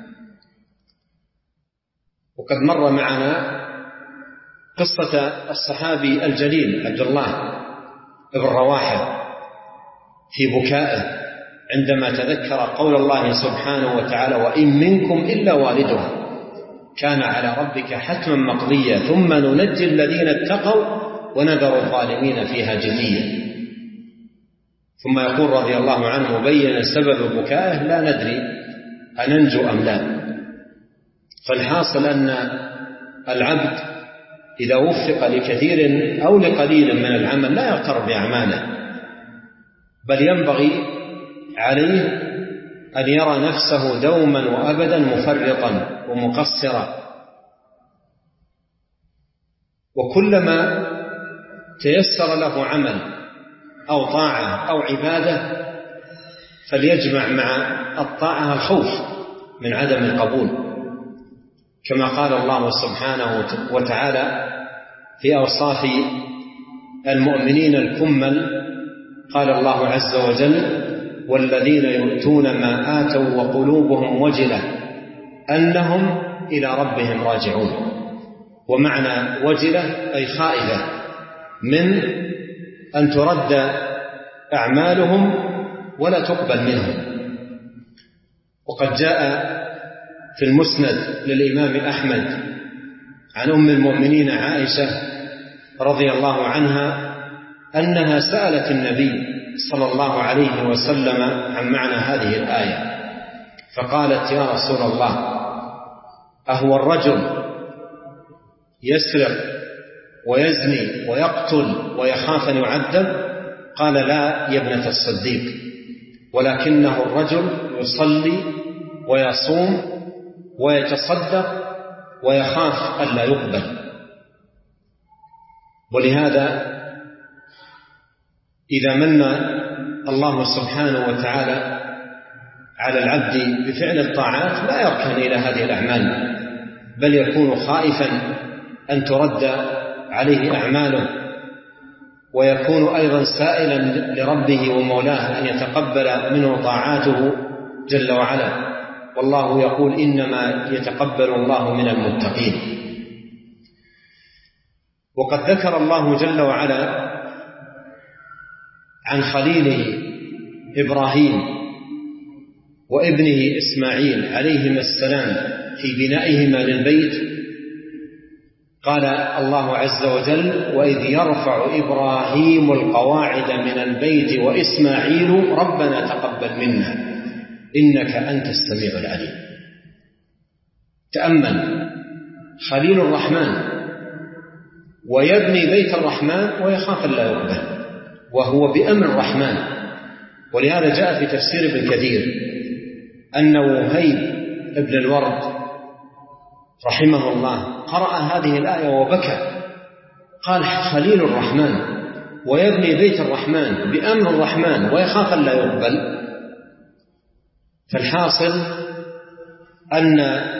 وقد مر معنا قصة الصحابي الجليل عبد الله بن رواحة في بكائه عندما تذكر قول الله سبحانه وتعالى: وإن منكم إلا واردها كان على ربك حتما مقضيا ثم ننجي الذين اتقوا ونذر الظالمين فيها جثيا. ثم يقول رضي الله عنه مبينا سبب بكائه: لا ندري أننجو أم لا. فالحاصل أن العبد إذا وفق لكثير أو لقليل من العمل لا يغتر بأعماله، بل ينبغي عليه أن يرى نفسه دوما وأبدا مفرطا ومقصرا. وكلما تيسر له عمل أو طاعة أو عبادة فليجمع مع الطاعة الخوف من عدم القبول، كما قال الله سبحانه وتعالى في أوصاف المؤمنين الكمل: قال الله عز وجل: والذين يؤتون ما آتوا وقلوبهم وجلة أنهم إلى ربهم راجعون. ومعنى وجلة أي خائفة من أن ترد أعمالهم ولا تقبل منهم. وقد جاء في المسند للإمام أحمد عن أم المؤمنين عائشة رضي الله عنها أنها سألت النبي صلى الله عليه وسلم عن معنى هذه الآية، فقالت: يا رسول الله، أهو الرجل يسرق ويزني ويقتل ويخاف أن يعذب؟ قال: لا يا ابنة الصديق، ولكنه الرجل يصلي ويصوم ويتصدق ويخاف ألا يقبل. ولهذا إذا من الله سبحانه وتعالى على العبد بفعل الطاعات لا يركن إلى هذه الأعمال، بل يكون خائفا أن ترد عليه أعماله ويكون أيضا سائلا لربه ومولاه أن يتقبل منه طاعاته جل وعلا، والله يقول إنما يتقبل الله من المتقين. وقد ذكر الله جل وعلا عن خليله إبراهيم وابنه إسماعيل عليهما السلام في بنائهما للبيت، قال الله عز وجل: وإذ يرفع إبراهيم القواعد من البيت وإسماعيل ربنا تقبل منا إنك أنت السميع العليم. تأمل، خليل الرحمن ويبني بيت الرحمن ويخاف أن لا يقبل، وهو بأمر الرحمن. ولهذا جاء في تفسير ابن كثير أن وهيب ابن الورد رحمه الله قرأ هذه الآية وبكى، قال: خليل الرحمن ويبني بيت الرحمن بأمر الرحمن ويخاف أن لا يقبل. فالحاصل أن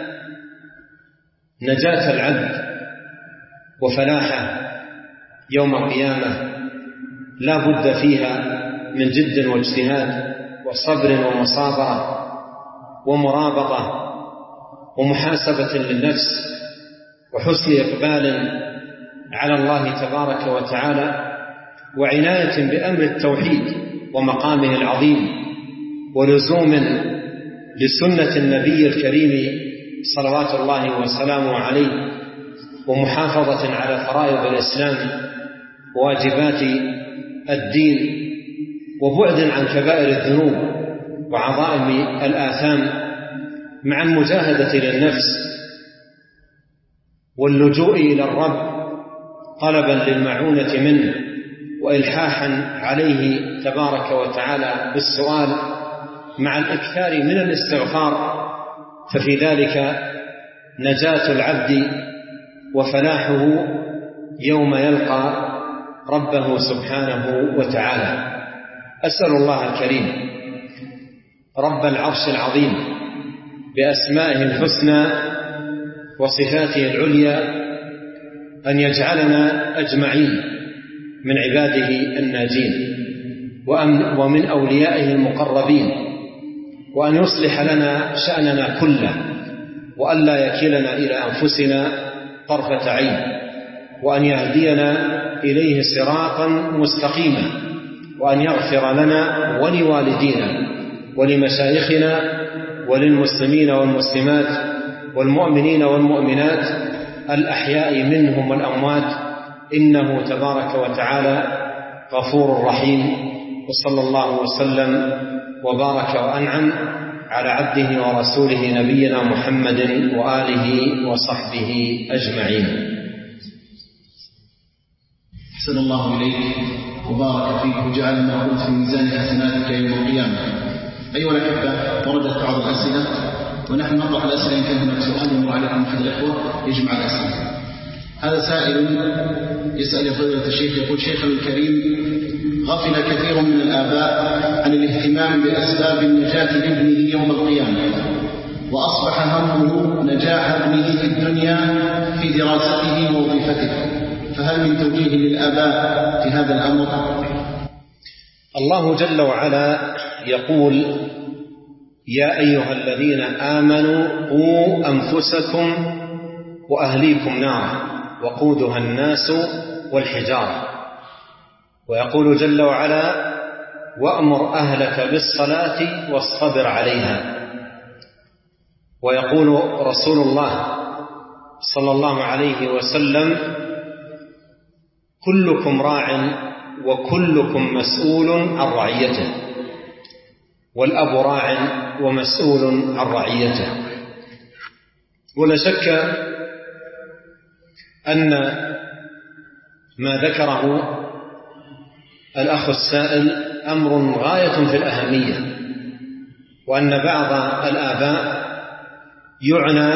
نجاة العبد وفلاحه يوم القيامة لا بد فيها من جد واجتهاد وصبر ومصابرة ومرابطة ومحاسبة للنفس وحسن إقبال على الله تبارك وتعالى وعناية بأمر التوحيد ومقامه العظيم ولزوم لسنة النبي الكريم صلوات الله وسلامه عليه ومحافظة على فرائض الإسلام وواجبات الدين وبعد عن كبائر الذنوب وعظائم الآثام مع المجاهدة للنفس واللجوء إلى الرب طلبا للمعونة منه وإلحاحا عليه تبارك وتعالى بالسؤال مع الإكثار من الاستغفار. ففي ذلك نجاة العبد وفلاحه يوم يلقى ربه سبحانه وتعالى. أسأل الله الكريم رب العرش العظيم بأسمائه الحسنى وصفاته العليا أن يجعلنا أجمعين من عباده الناجين ومن أوليائه المقربين، وأن يصلح لنا شأننا كله، وأن لا يكلنا إلى أنفسنا طرفة عين، وأن يهدينا إليه صراطا مستقيما، وأن يغفر لنا ولوالدينا ولمشايخنا وللمسلمين والمسلمات والمؤمنين والمؤمنات الأحياء منهم والأموات، إنه تبارك وتعالى غفور رحيم. وصلى الله وسلم وبارك وأنعم على عبده ورسوله نبينا محمد وآله وصحبه أجمعين. أحسن الله إليك وبارك فيك وجعل ما قلت في ميزان حسناتك يوم القيامة. أيها الأحبة، وردت بعض الأسئلة ونحن نطرح الأسئلة إن كان هناك سؤال يمر عليكم أحد الأخوة يجمع الأسئلة. هذا سائل يسأل يا فضيلة الشيخ، يقول: شيخنا الكريم، غفل كثير من الآباء عن الاهتمام بأسباب النجاة لابنه يوم القيامة، وأصبح همه نجاح ابنه في الدنيا في دراسته ووظيفته، فهل من توجيه للآباء في هذا الأمر؟ الله جل وعلا يقول: يا أيها الذين آمنوا قوا أنفسكم وأهليكم نارا وقودها الناس والحجارة. ويقول جل وعلا: وأمر أهلك بالصلاة واصطبر عليها. ويقول رسول الله صلى الله عليه وسلم: كلكم راع وكلكم مسؤول عن رعيته، والأب راع ومسؤول عن رعيته. ولا شك أن ما ذكره الأخ السائل أمر غاية في الأهمية، وأن بعض الآباء يعنى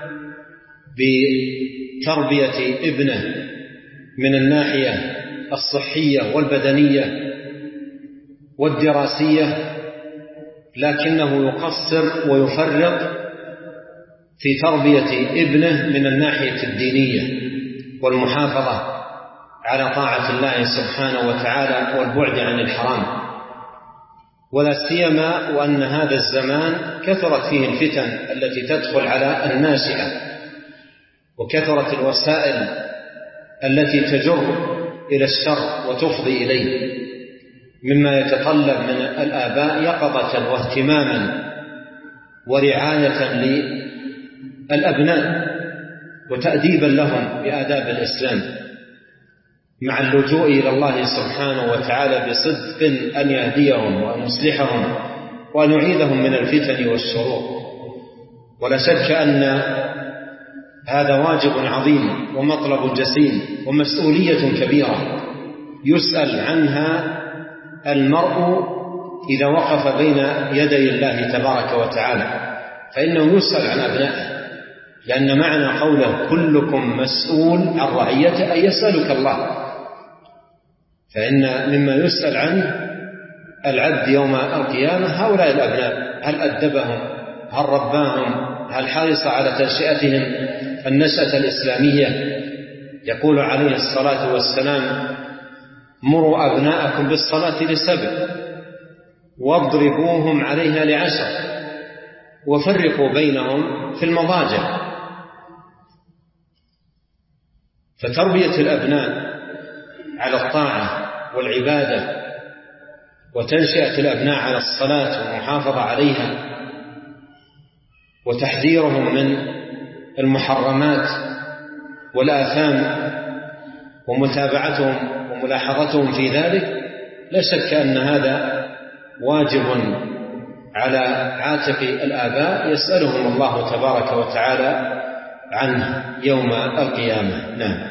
بتربية ابنه من الناحية الصحية والبدنية والدراسية، لكنه يقصر ويفرط في تربية ابنه من الناحية الدينية والمحافظة على طاعة الله سبحانه وتعالى والبعد عن الحرام، ولا سيما وأن هذا الزمان كثرت فيه الفتن التي تدخل على الناشئة، وكثرت الوسائل التي تجر إلى الشر وتفضي إليه، مما يتطلب من الآباء يقظة واهتماما ورعاية للأبناء وتأديبا لهم بآداب الإسلام، مع اللجوء إلى الله سبحانه وتعالى بصدق أن يهديهم وأن يصلحهم وأن يعيذهم من الفتن والشرور. ولا شك أن هذا واجب عظيم ومطلب جسيم ومسؤولية كبيرة يسأل عنها المرء إذا وقف بين يدي الله تبارك وتعالى، فإنه يسأل عن أبنائه، لأن معنى قوله كلكم مسؤول عن رعيته أي يسألك الله، فإن مما يسأل عنه العبد يوم القيامة هؤلاء الأبناء، هل أدبهم، هل رباهم، هل حرص على تنشئتهم النشأة الإسلامية. يقول عليه الصلاة والسلام مروا أبناءكم بالصلاة ل7 واضربوهم عليها ل10 وفرقوا بينهم في المضاجع. فتربية الأبناء على الطاعة والعبادة وتنشئة الأبناء على الصلاة والمحافظة عليها وتحذيرهم من المحرمات والآثام ومتابعتهم وملاحظتهم في ذلك، لا شك أن هذا واجب على عاتق الآباء يسألهم الله تبارك وتعالى عنه يوم القيامة. نعم.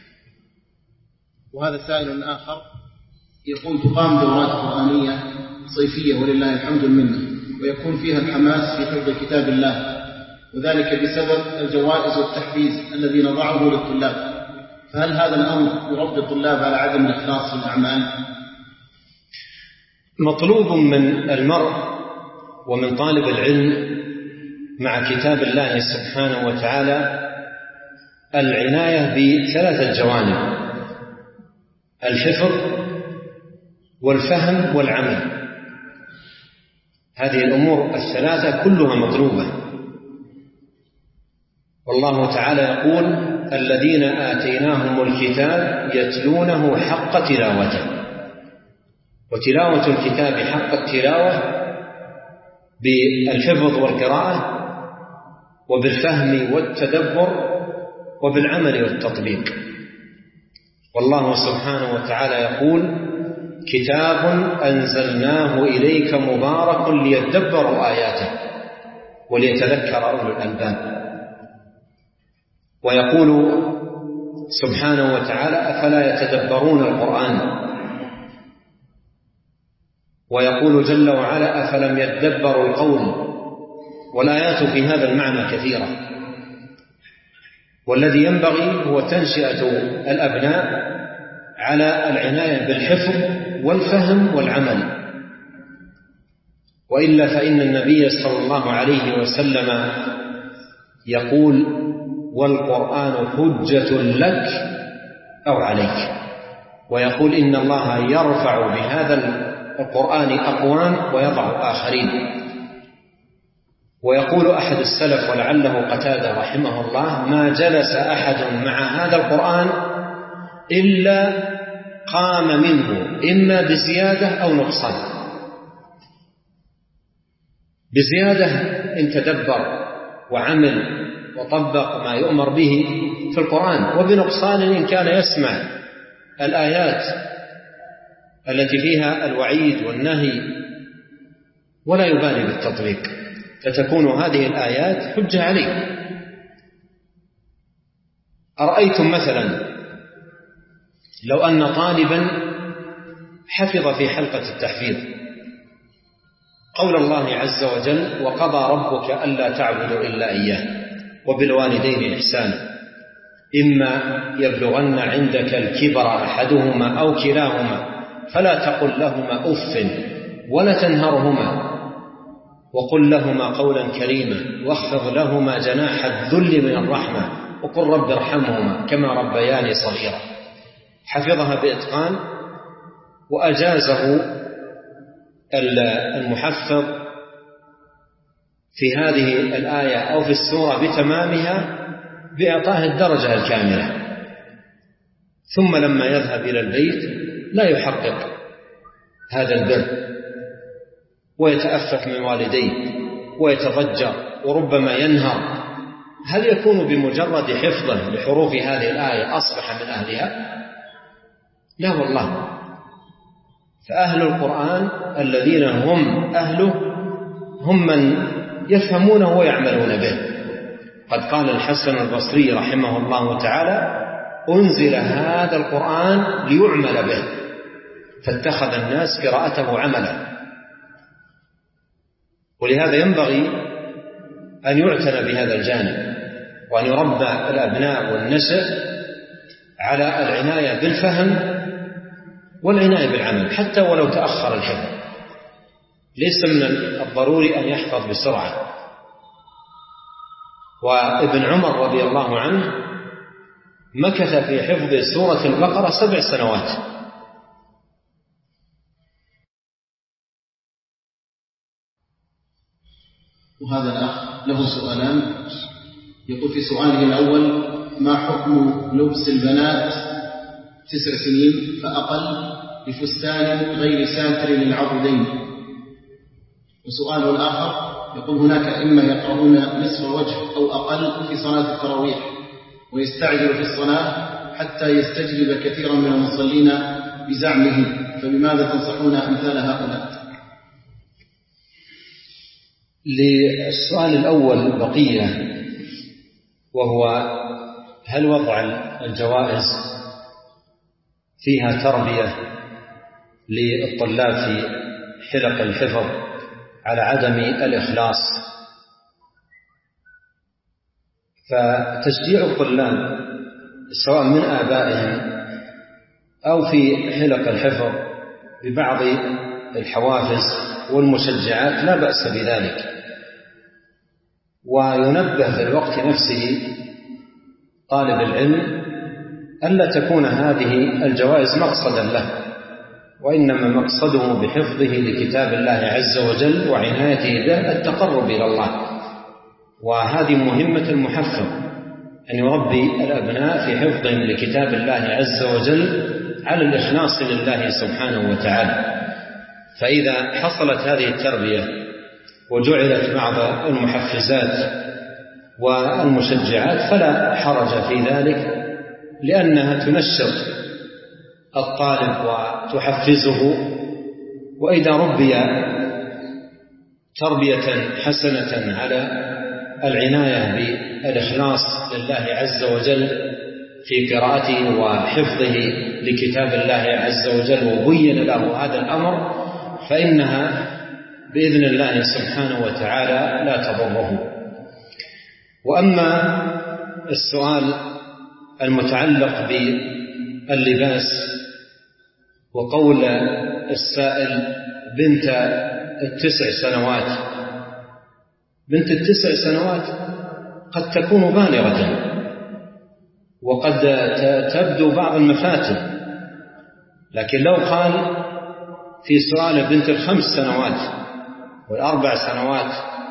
وهذا سائل آخر يقول تقام دورات قرآنية صيفية ولله الحمد منه، ويكون فيها الحماس في حفظ كتاب الله، وذلك بسبب الجوائز والتحفيز الذي نضعه للطلاب، فهل هذا الأمر يربي الطلاب على عدم الإخلاص في الأعمال؟ مطلوب من المرء ومن طالب العلم مع كتاب الله سبحانه وتعالى العناية ب3 جوانب: الحفظ والفهم والعمل. هذه الأمور ال3 كلها مطلوبة، والله تعالى يقول الذين آتيناهم الكتاب يتلونه حق تلاوته. وتلاوة الكتاب حق التلاوة بالحفظ والقراءة وبالفهم والتدبر وبالعمل والتطبيق. والله سبحانه وتعالى يقول كتاب أنزلناه إليك مبارك ليدبروا آياته وليتذكر أولو الألباب. ويقول سبحانه وتعالى أفلا يتدبرون القرآن. ويقول جل وعلا أفلم يدبروا القول. والآيات في هذا المعنى كثيرة، والذي ينبغي هو تنشئة الأبناء على العناية بالحفظ والفهم والعمل، وإلا فإن النبي صلى الله عليه وسلم يقول والقرآن حجة لك أو عليك، ويقول إن الله يرفع بهذا القرآن أقوام ويضع آخرين. ويقول أحد السلف ولعله قتادة رحمه الله ما جلس أحد مع هذا القرآن إلا قام منه إما بزيادة أو نقصان. بزيادة إن تدبر وعمل وطبق ما يؤمر به في القرآن، وبنقصان إن كان يسمع الآيات التي فيها الوعيد والنهي ولا يبالي بالتطبيق، فتكون هذه الآيات حجة عليه. أرأيتم مثلا لو أن طالبا حفظ في حلقة التحفيظ قول الله عز وجل وقضى ربك ألا تعبدوا إلا إياه وبالوالدين إحسانا إما يبلغن عندك الكبر أحدهما أو كلاهما فلا تقل لهما أف ولا تنهرهما وقل لهما قولا كريما واخفض لهما جناح الذل من الرحمة وقل رب ارحمهما كما ربياني صغيرا. حفظها بإتقان وأجازه المحفظ في هذه الآية أو في السورة بتمامها بإعطائه الدرجة الكاملة، ثم لما يذهب إلى البيت لا يحقق هذا البر ويتأفف من والديه ويتضجر وربما ينهر، هل يكون بمجرد حفظه لحروف هذه الآية أصبح من أهلها؟ لا والله. فأهل القرآن الذين هم أهله هم من يفهمونه ويعملون به. قد قال الحسن البصري رحمه الله تعالى: أنزل هذا القرآن ليعمل به، فاتخذ الناس قراءته عملا. ولهذا ينبغي أن يعتنى بهذا الجانب، وأن يربى الأبناء والنشء على العناية بالفهم والعناية بالعمل، حتى ولو تأخر الحفظ. ليس من الضروري أن يحفظ بسرعة. وابن عمر رضي الله عنه مكث في حفظ سورة البقرة 7 سنوات. وهذا الأخ له سؤالان. يقول في سؤاله الأول: ما حكم لبس البنات 9 سنين فأقل بفستان غير ساتر للعضدين؟ وسؤاله الآخر يقول: هناك إما يقرؤون نصف الوجه أو أقل في صلاة التراويح ويستعجل في الصلاة حتى يستجلب كثيرا من المصلين بزعمه، فبماذا تنصحون أمثال هؤلاء؟ للسؤال الأول بقية، وهو: هل وضع الجوائز فيها تربية للطلاب في حلق الحفظ على عدم الإخلاص؟ فتشجيع الطلاب سواء من آبائهم أو في حلق الحفظ ببعض الحوافز والمشجعات لا بأس بذلك، وينبه في الوقت نفسه طالب العلم ألا تكون هذه الجوائز مقصدا له، وإنما مقصده بحفظه لكتاب الله عز وجل وعنايته به التقرب إلى الله. وهذه مهمة المحفظ، أن يربي الأبناء في حفظهم لكتاب الله عز وجل على الإخلاص لله سبحانه وتعالى. فإذا حصلت هذه التربية وجعلت بعض المحفزات والمشجعات فلا حرج في ذلك، لأنها تنشط الطالب وتحفزه. وإذا ربي تربية حسنة على العناية بالإخلاص لله عز وجل في قراءته وحفظه لكتاب الله عز وجل وبين له هذا الأمر، فإنها بإذن الله سبحانه وتعالى لا تضره. وأما السؤال المتعلق باللباس وقول السائل: بنت 9 سنوات، بنت 9 سنوات قد تكون بالغة وقد تبدو بعض المفاتن، لكن لو قال في سؤال بنت 5 سنوات و4 سنوات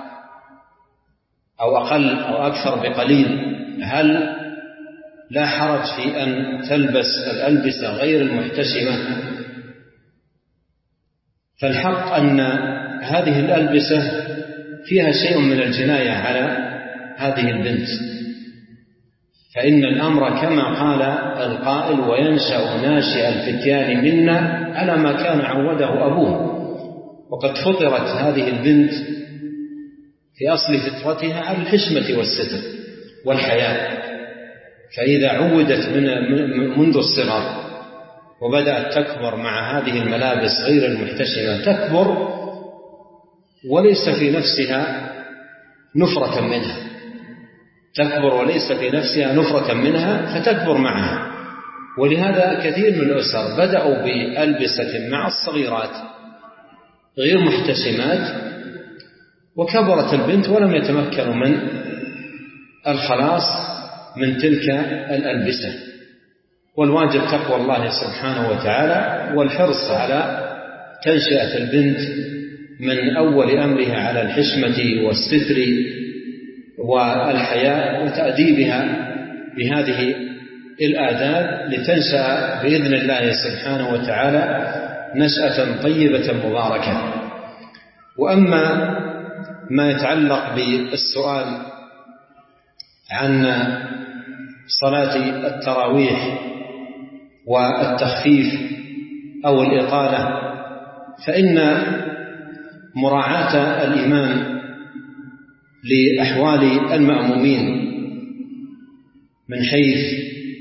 أو أقل أو أكثر بقليل، هل لا حرج في أن تلبس الألبسة غير المحتشمة؟ فالحق أن هذه الألبسة فيها شيء من الجناية على هذه البنت، فإن الأمر كما قال القائل: وينشأ ناشئ الفتيان منا على ما كان عوده أبوه. وقد فطرت هذه البنت في أصل فطرتها على الحشمة والستر والحياء، فإذا عودت منذ الصغر وبدأت تكبر مع هذه الملابس غير المحتشمة تكبر وليس في نفسها نفرة منها، تكبر وليس في نفسها نفرة منها فتكبر معها. ولهذا كثير من الأسر بدأوا بألبسة مع الصغيرات غير محتشمات، وكبرت البنت ولم يتمكنوا من الخلاص من تلك الألبسة. والواجب تقوى الله سبحانه وتعالى والحرص على تنشئة البنت من أول أمرها على الحشمة والستر والحياء وتأديبها بهذه الآداب لتنشأ بإذن الله سبحانه وتعالى نشأة طيبة مباركة. وأما ما يتعلق بالسؤال عن صلاة التراويح والتخفيف أو الإطالة، فإن مراعاة الإمام لأحوال المأمومين من حيث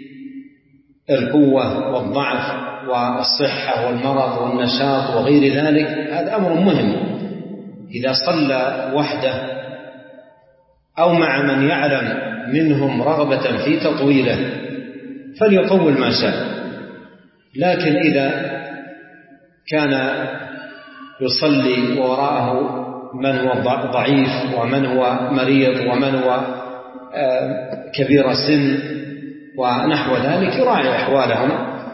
القوة والضعف والصحة والمرض والنشاط وغير ذلك هذا أمر مهم. إذا صلى وحده أو مع من يعلم منهم رغبة في تطويله فليطول ما شاء، لكن إذا كان يصلي وراءه من هو ضعيف ومن هو مريض ومن هو كبير السن ونحو ذلك يراعي أحوالهم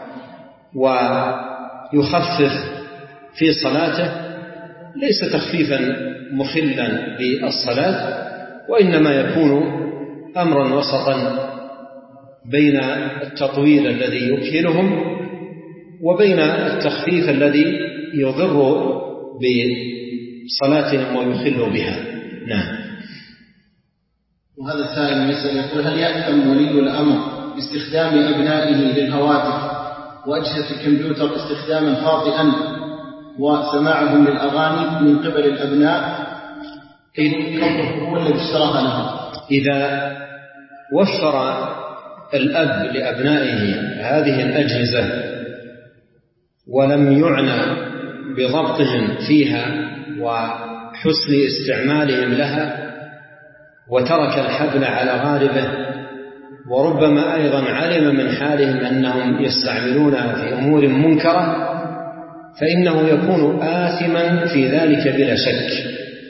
ويخفف في صلاته، ليس تخفيفا مخلا بالصلاة، وإنما يكون أمرا وسطا بين التطويل الذي يكهلهم وبين التخفيف الذي يضر بصلاتهم ويخل بها. نعم. وهذا السائل يسأل يقول: هل يأثم ولي الأمر باستخدام أبنائه للهواتف وأجهزة الكمبيوتر استخداما خاطئا وسماعهم للأغاني من قبل الأبناء هو الذي اشتراها لهم؟ إذا وفر الأب لأبنائه هذه الأجهزة ولم يعنى بضبطهم فيها وحسن استعمالهم لها وترك الحبل على غالبه، وربما أيضا علم من حالهم أنهم يستعملونها في أمور منكرة، فإنه يكون آثما في ذلك بلا شك.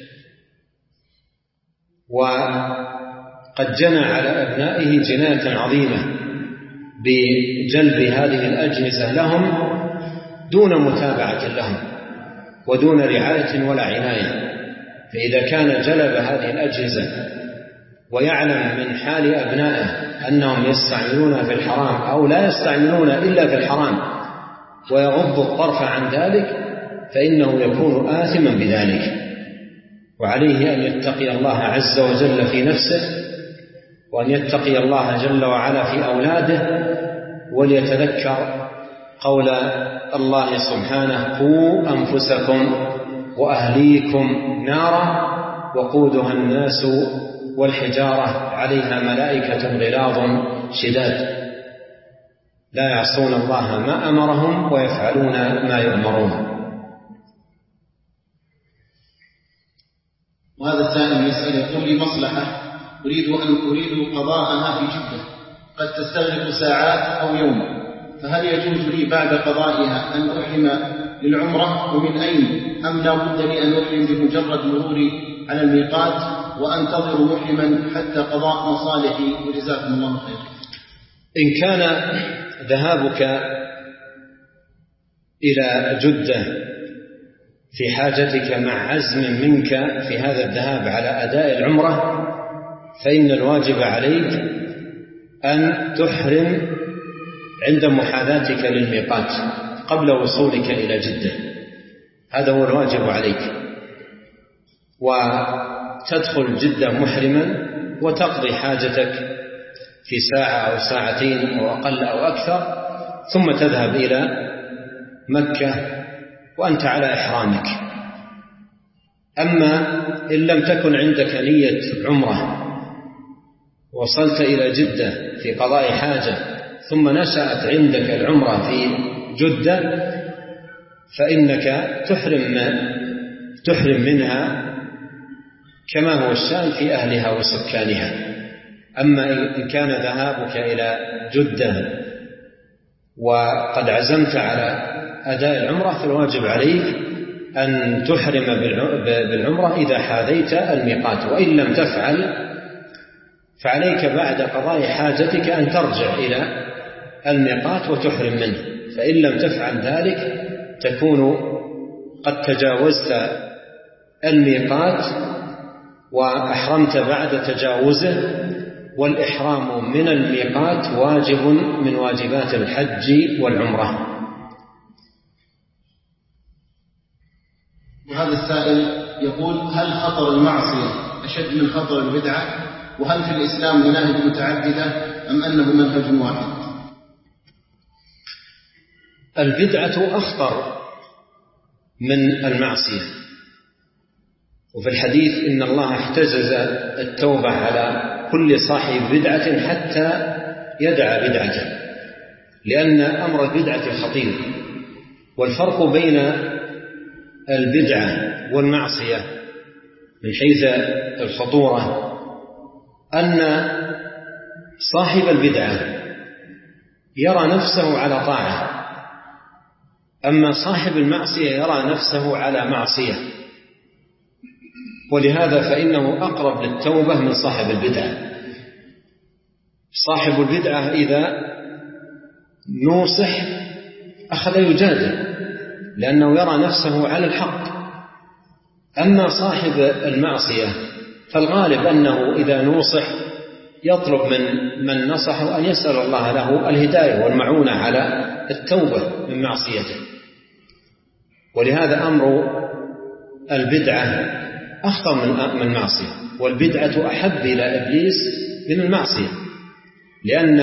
وقد جنى على أبنائه جناية عظيمة بجلب هذه الأجهزة لهم دون متابعة لهم ودون رعاية ولا عناية. فإذا كان جلب هذه الأجهزة ويعلم من حال أبنائه أنهم يستعملونها في الحرام أو لا يستعملون إلا في الحرام ويغض الطرف عن ذلك فإنه يكون آثما بذلك، وعليه أن يتقي الله عز وجل في نفسه وأن يتقي الله جل وعلا في أولاده، وليتذكر قول الله سبحانه: قوا أنفسكم وأهليكم نارا وقودها الناس والحجارة عليها ملائكة غلاظ شداد لا يعصون الله ما أمرهم ويفعلون ما يؤمرون. وهذا السائل يسأل يقول: لي مصلحة أريد قضاءها في جدة قد تستغرق ساعات أو يوم، فهل يجوز لي بعد قضائها أن أحرم للعمرة ومن أين، أم لا بد لي أن أحرم بمجرد مروري على الميقات وأنتظر محرما حتى قضاء مصالحي؟ وجزاكم الله خير. إن كان ذهابك إلى جدة في حاجتك مع عزم منك في هذا الذهاب على أداء العمرة، فإن الواجب عليك أن تحرم عند محاذاتك للميقات قبل وصولك إلى جدة، هذا هو الواجب عليك، وتدخل جدة محرما وتقضي حاجتك في ساعة أو ساعتين أو أقل أو أكثر، ثم تذهب إلى مكة وأنت على إحرامك. أما إن لم تكن عندك نية عمرة وصلت إلى جدة في قضاء حاجة ثم نشأت عندك العمرة في جدة، فإنك تحرم منها كما هو الشأن في أهلها وسكانها. أما إن كان ذهابك إلى جدة وقد عزمت على أداء العمرة فالواجب عليك أن تحرم بالعمرة إذا حاذيت الميقات، وإن لم تفعل فعليك بعد قضاء حاجتك أن ترجع إلى الميقات وتحرم منه، فإن لم تفعل ذلك تكون قد تجاوزت الميقات وأحرمت بعد تجاوزه، والإحرام من الميقات واجب من واجبات الحج والعمرة. وهذا السائل يقول: هل خطر المعصية أشد من خطر البدعة؟ وهل في الإسلام مناهج متعددة أم أنه منهج واحد؟ البدعة أخطر من المعصية، وفي الحديث إن الله احتجز التوبة على كل صاحب بدعة حتى يدع بدعته، لأن أمر البدعة خطير. والفرق بين البدعة والمعصية من حيث الخطورة أن صاحب البدعة يرى نفسه على طاعة، أما صاحب المعصية يرى نفسه على معصية، ولهذا فإنه أقرب للتوبة من صاحب البدعة. صاحب البدعة إذا نوصح أخذ يجادل لأنه يرى نفسه على الحق، أما صاحب المعصية فالغالب أنه إذا نوصح يطلب من نصحه أن يسأل الله له الهداية والمعونة على التوبة من معصيته. ولهذا أمر البدعة أخطر من المعصية، والبدعة أحب إلى إبليس من المعصية، لأن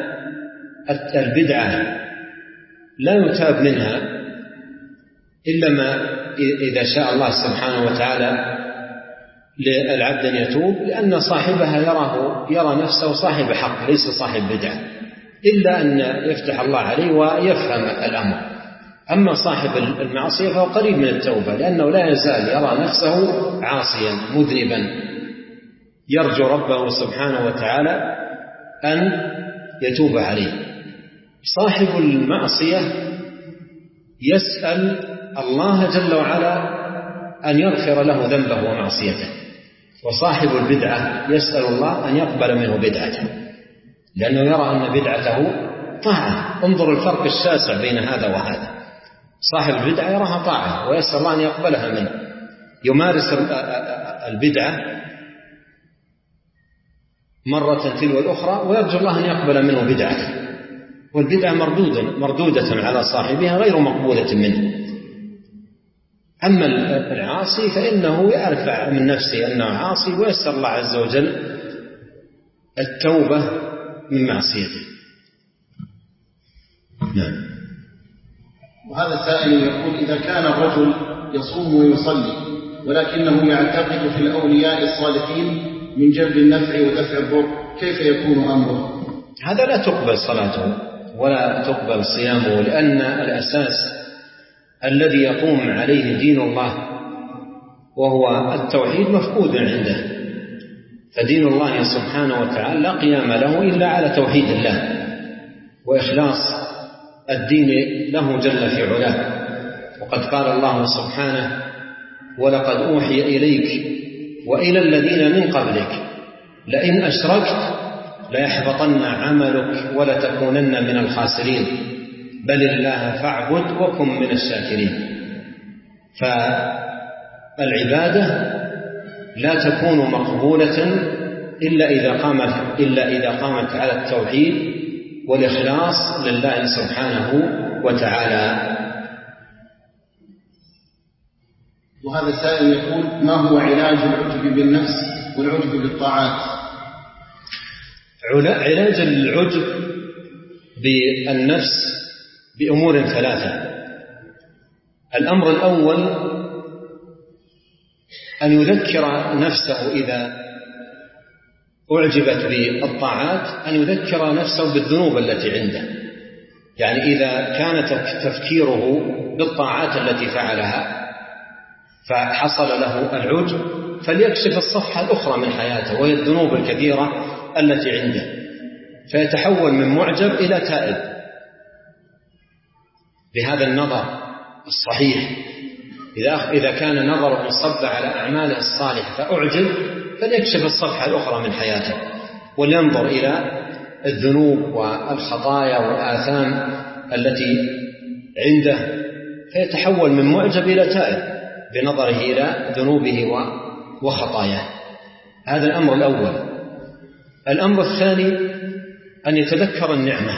البدعة لا يتاب منها إلا ما إذا شاء الله سبحانه وتعالى للعبد أن يتوب، لأن صاحبها يرى نفسه صاحب حق ليس صاحب بدعة، إلا أن يفتح الله عليه ويفهم الأمر. أما صاحب المعصية فهو قريب من التوبة، لأنه لا يزال يرى نفسه عاصيا مذنبا، يرجو ربه سبحانه وتعالى أن يتوب عليه. صاحب المعصية يسأل الله جل وعلا أن يغفر له ذنبه ومعصيته، وصاحب البدعة يسأل الله أن يقبل منه بدعته، لأنه يرى أن بدعته طاعة. انظر الفرق الشاسع بين هذا وهذا. صاحب البدعة يراها طاعة ويسأل الله أن يقبلها منه، يمارس البدعة مرة تلو الأخرى ويرجو الله أن يقبل منه بدعته، والبدعة مردودة على صاحبها غير مقبولة منه. أما العاصي فإنه يرفع من نفسه أنه عاصي ويسأل الله عز وجل التوبة من معصيته. نعم. وهذا السائل يقول: إذا كان الرجل يصوم ويصلي ولكنه يعتقد في الأولياء الصالحين من جلب النفع ودفع الضر، كيف يكون أمره؟ هذا لا تقبل صلاته ولا تقبل صيامه، لأن الأساس الذي يقوم عليه دين الله وهو التوحيد مفقود عنده، فدين الله سبحانه وتعالى لا قيام له إلا على توحيد الله وإخلاص الدين له جل في علاه. وقد قال الله سبحانه: ولقد أوحي إليك وإلى الذين من قبلك لئن أشركت ليحبطن عملك ولتكونن من الخاسرين بل الله فاعبد وكن من الشاكرين. فالعبادة لا تكون مقبولة إلا إذا قامت على التوحيد والإخلاص لله سبحانه وتعالى. وهذا السائل يقول: ما هو علاج العجب بالنفس والعجب بالطاعات؟ علاج العجب بالنفس بأمور ثلاثة. الأمر الأول أن يذكر نفسه إذا أعجبت بالطاعات أن يذكر نفسه بالذنوب التي عنده، يعني إذا كان تفكيره بالطاعات التي فعلها فحصل له العجب فليكشف الصفحة الأخرى من حياته وهي الذنوب الكثيرة التي عنده، فيتحول من معجب إلى تائب بهذا النظر الصحيح. إذا كان نظره صب على أعماله الصالحة فأعجب فليكشف الصفحة الأخرى من حياته ولينظر إلى الذنوب والخطايا والآثام التي عنده، فيتحول من معجب إلى تائب بنظره إلى ذنوبه وخطاياه. هذا الأمر الأول. الأمر الثاني أن يتذكر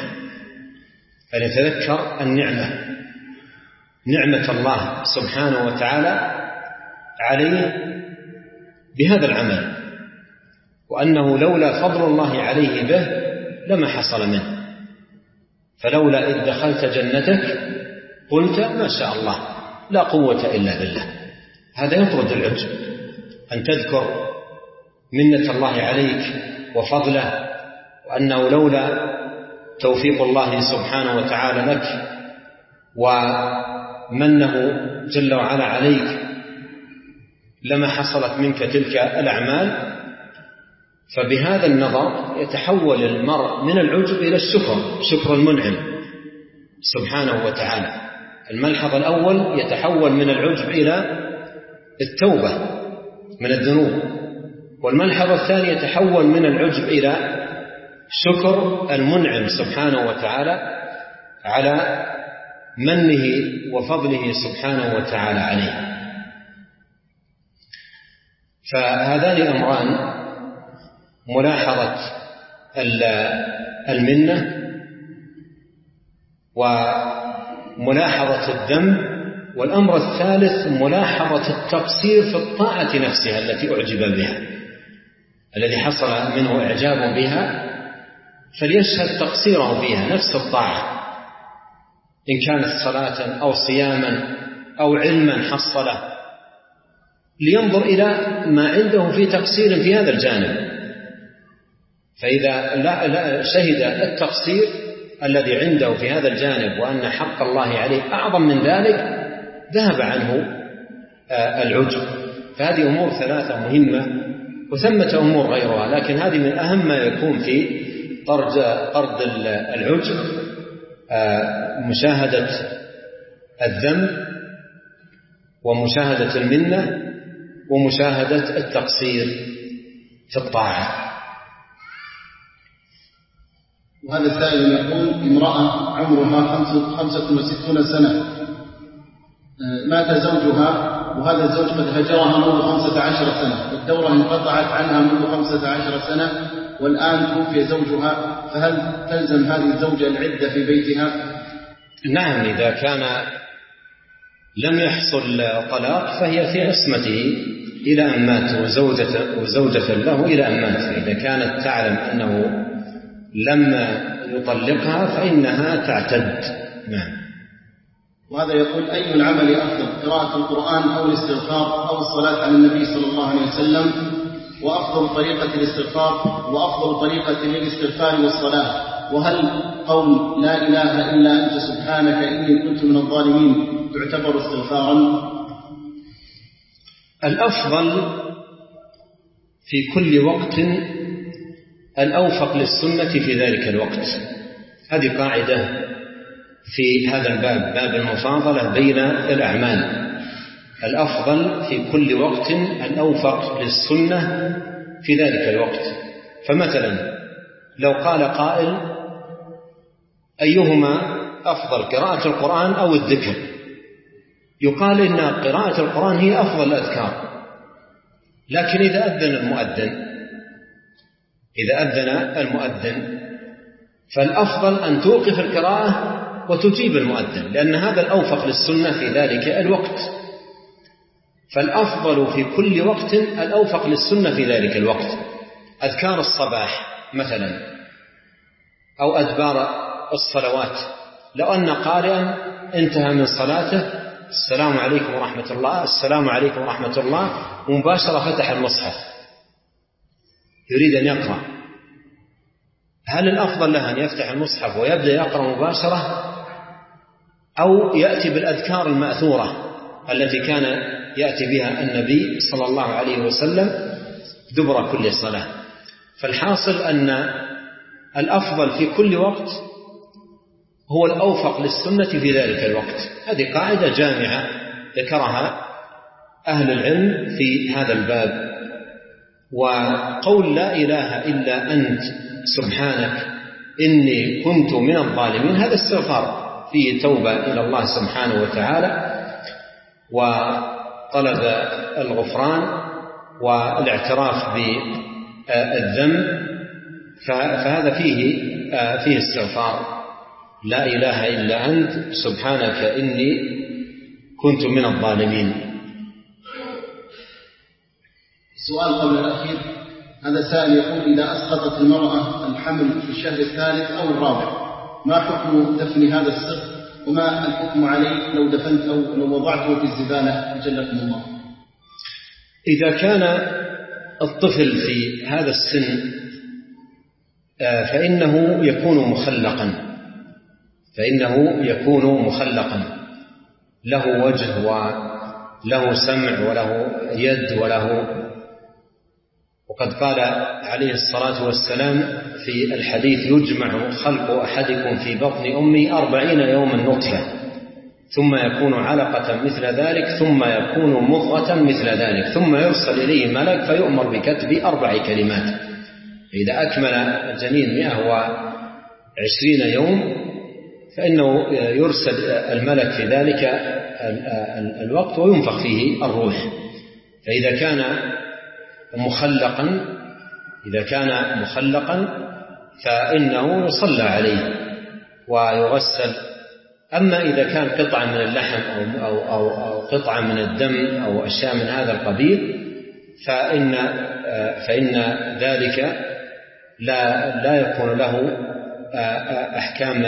النعمة، نعمة الله سبحانه وتعالى عليه بهذا العمل، وأنه لولا فضل الله عليه به لما حصل منه. فلولا إذ دخلت جنتك قلت ما شاء الله لا قوة إلا بالله. هذا يطرد العجب، أن تذكر منة الله عليك وفضله، وأنه لولا توفيق الله سبحانه وتعالى لك ومنه جل وعلا عليك لما حصلت منك تلك الأعمال. فبهذا النظر يتحول المرء من العجب إلى الشكر، شكر المنعم سبحانه وتعالى. الملحظ الأول يتحول من العجب إلى التوبة من الذنوب، والملحظ الثاني يتحول من العجب إلى شكر المنعم سبحانه وتعالى على منه وفضله سبحانه وتعالى عليه. فهذان أمران: ملاحظة المنة وملاحظة الذنب، والأمر الثالث ملاحظة التقصير في الطاعة نفسها التي أعجب بها، الذي حصل منه إعجاب بها فليشهد تقصيره فيها نفس الطاعة، إن كانت صلاة أو صياما أو علما حصله، لينظر إلى ما عنده في تقصير في هذا الجانب. فإذا لا شهد التقصير الذي عنده في هذا الجانب وأن حق الله عليه أعظم من ذلك ذهب عنه العجب. فهذه أمور ثلاثة مهمة، وثمة أمور غيرها، لكن هذه من أهم ما يكون في طرد العجب: مشاهدة الذنب، ومشاهدة المنة، ومشاهدة التقصير في الطاعة. وهذا السائل يقول: امرأة عمرها 65 سنة، مات زوجها، وهذا الزوج قد هجرها منذ 15 سنة، والدورة انقطعت عنها منذ 15 سنة، والآن توفي زوجها، فهل تلزم هذه الزوجة العدة في بيتها؟ نعم، إذا كان لم يحصل طلاق فهي في عصمته إلى أن مات، وزوجة له إلى أن مات. إذا كانت تعلم أنه لم يطلقها فإنها تعتد. نعم. وهذا يقول: أي العمل أفضل، قراءة القرآن أو الاستغفار أو الصلاة على النبي صلى الله عليه وسلم؟ وأفضل طريقة الاستغفار، وأفضل طريقة للاستغفار والصلاة؟ وهل قول لا إله إلا أنت سبحانك إني كنت من الظالمين تعتبر استغفارا؟ الأفضل في كل وقت الأوفق للسنة في ذلك الوقت. هذه قاعدة في هذا الباب، باب المفاضلة بين الأعمال. الأفضل في كل وقت الأوفق للسنة في ذلك الوقت. فمثلا لو قال قائل: أيهما أفضل، قراءة القرآن أو الذكر؟ يقال إن قراءة القرآن هي أفضل الأذكار، لكن إذا أذن المؤذن فالأفضل أن توقف القراءة وتجيب المؤذن، لأن هذا الأوفق للسنة في ذلك الوقت. فالأفضل في كل وقت الأوفق للسنة في ذلك الوقت. أذكار الصباح مثلا أو أدبار الصلوات، لو أن قارئا انتهى من صلاته السلام عليكم ورحمة الله، السلام عليكم ورحمة الله، ومباشرة فتح المصحف يريد أن يقرأ، هل الأفضل له أن يفتح المصحف ويبدأ يقرأ مباشرة، أو يأتي بالأذكار المأثورة التي كان يأتي بها النبي صلى الله عليه وسلم دبر كل صلاة؟ فالحاصل أن الأفضل في كل وقت هو الأوفق للسنة في ذلك الوقت. هذه قاعدة جامعة ذكرها أهل العلم في هذا الباب. وقول لا إله إلا أنت سبحانك إني كنت من الظالمين، هذا استغفار فيه توبة إلى الله سبحانه وتعالى وطلب الغفران والاعتراف بالذنب، فهذا فيه استغفار. لا إله إلا أنت سبحانك إني كنت من الظالمين. السؤال قبل الأخير، هذا سائل يقول: إذا أسقطت المرأة الحمل في الشهر الثالث أو الرابع، ما حكم دفن هذا السقط، وما الحكم عليه لو دفنت أو لو وضعته في الزبالة أجلكم الله؟ إذا كان الطفل في هذا السن فإنه يكون مخلقا، له وجه وله سمع وله يد وقد قال عليه الصلاة والسلام في الحديث: يجمع خلق أحدكم في بطن أمه 40 يوما نطفة، ثم يكون علقة مثل ذلك، ثم يكون مضغة مثل ذلك، ثم يرسل إليه ملك فيؤمر بكتب 4 كلمات. إذا أكمل الجنين 120 يوم فإنه يرسل الملك في ذلك الوقت وينفخ فيه الروح. فإذا كان مخلقا فإنه يصلى عليه ويغسل. أما إذا كان قطعة من اللحم أو قطعة من الدم أو أشياء من هذا القبيل فإن ذلك لا يكون له أحكام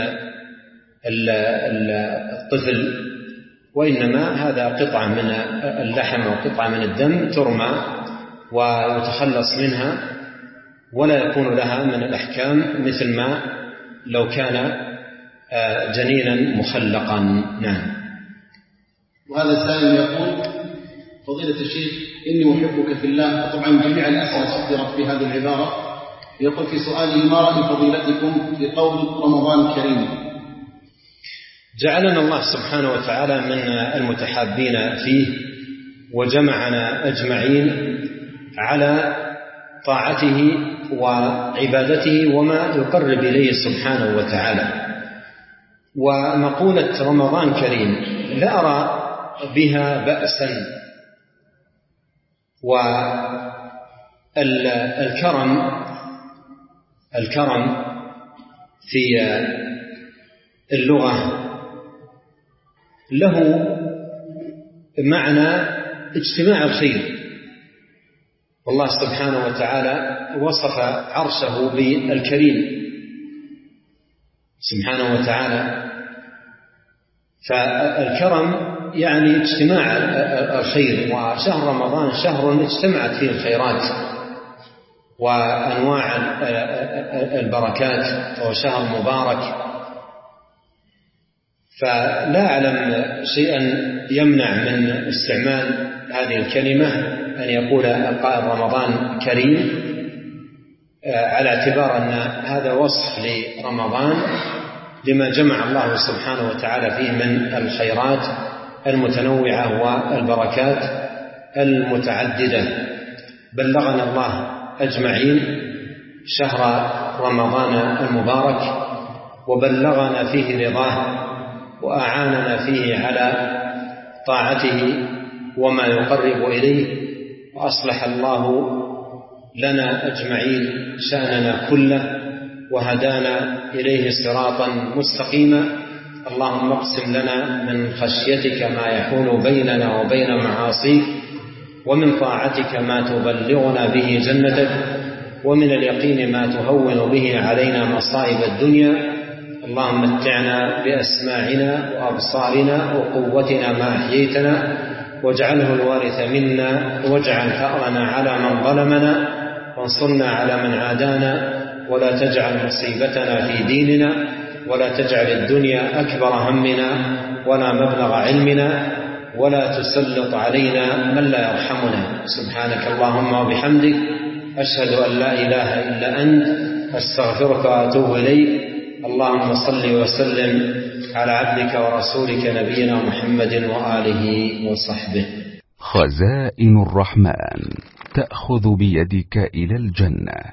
الطفل، وإنما هذا قطعة من اللحم أو قطعة من الدم ترمى ويتخلص منها، ولا يكون لها من الأحكام مثل ما لو كان جنينا مخلقا. نعم. وهذا السائل يقول: فضيلة الشيخ، إني أحبك في الله. طبعا جميع الأسئلة صدرت في هذه العبارة. يقول في سؤاله: ما رأي فضيلتكم في قول رمضان كريم؟ جعلنا الله سبحانه وتعالى من المتحابين فيه، وجمعنا أجمعين على طاعته وعبادته وما يقرب إليه سبحانه وتعالى. ومقولة رمضان كريم لا أرى بها بأسا، والكرم في اللغة له معنى اجتماع الخير، والله سبحانه وتعالى وصف عرشه بالكريم سبحانه وتعالى، فالكرم يعني اجتماع الخير. وشهر رمضان شهر اجتمعت فيه الخيرات وأنواع البركات، وشهر مبارك، فلا أعلم شيئا يمنع من استعمال هذه الكلمة أن يقول القائل رمضان كريم، على اعتبار أن هذا وصف لرمضان لما جمع الله سبحانه وتعالى فيه من الخيرات المتنوعة والبركات المتعددة. بلغنا الله أجمعين شهر رمضان المبارك، وبلغنا فيه رضاه، وأعاننا فيه على طاعته وما يقرب إليه، وأصلح الله لنا أجمعين شأننا كله، وهدانا إليه صراطا مستقيما. اللهم اقسم لنا من خشيتك ما يحول بيننا وبين معاصيك، ومن طاعتك ما تبلغنا به جنتك، ومن اليقين ما تهون به علينا مصائب الدنيا. اللهم متعنا بأسماعنا وأبصارنا وقوتنا ما أحييتنا، واجعله الوارث منا، واجعل ثأرنا على من ظلمنا، وانصرنا على من عادانا، ولا تجعل مصيبتنا في ديننا، ولا تجعل الدنيا أكبر همنا ولا مبلغ علمنا، ولا تسلط علينا من لا يرحمنا. سبحانك اللهم وبحمدك، أشهد أن لا إله إلا أنت، أستغفرك وأتوب إليك. اللهم صل وسلم على عبدك ورسولك نبينا محمد وآله وصحبه. خزائن الرحمن تأخذ بيدك إلى الجنة.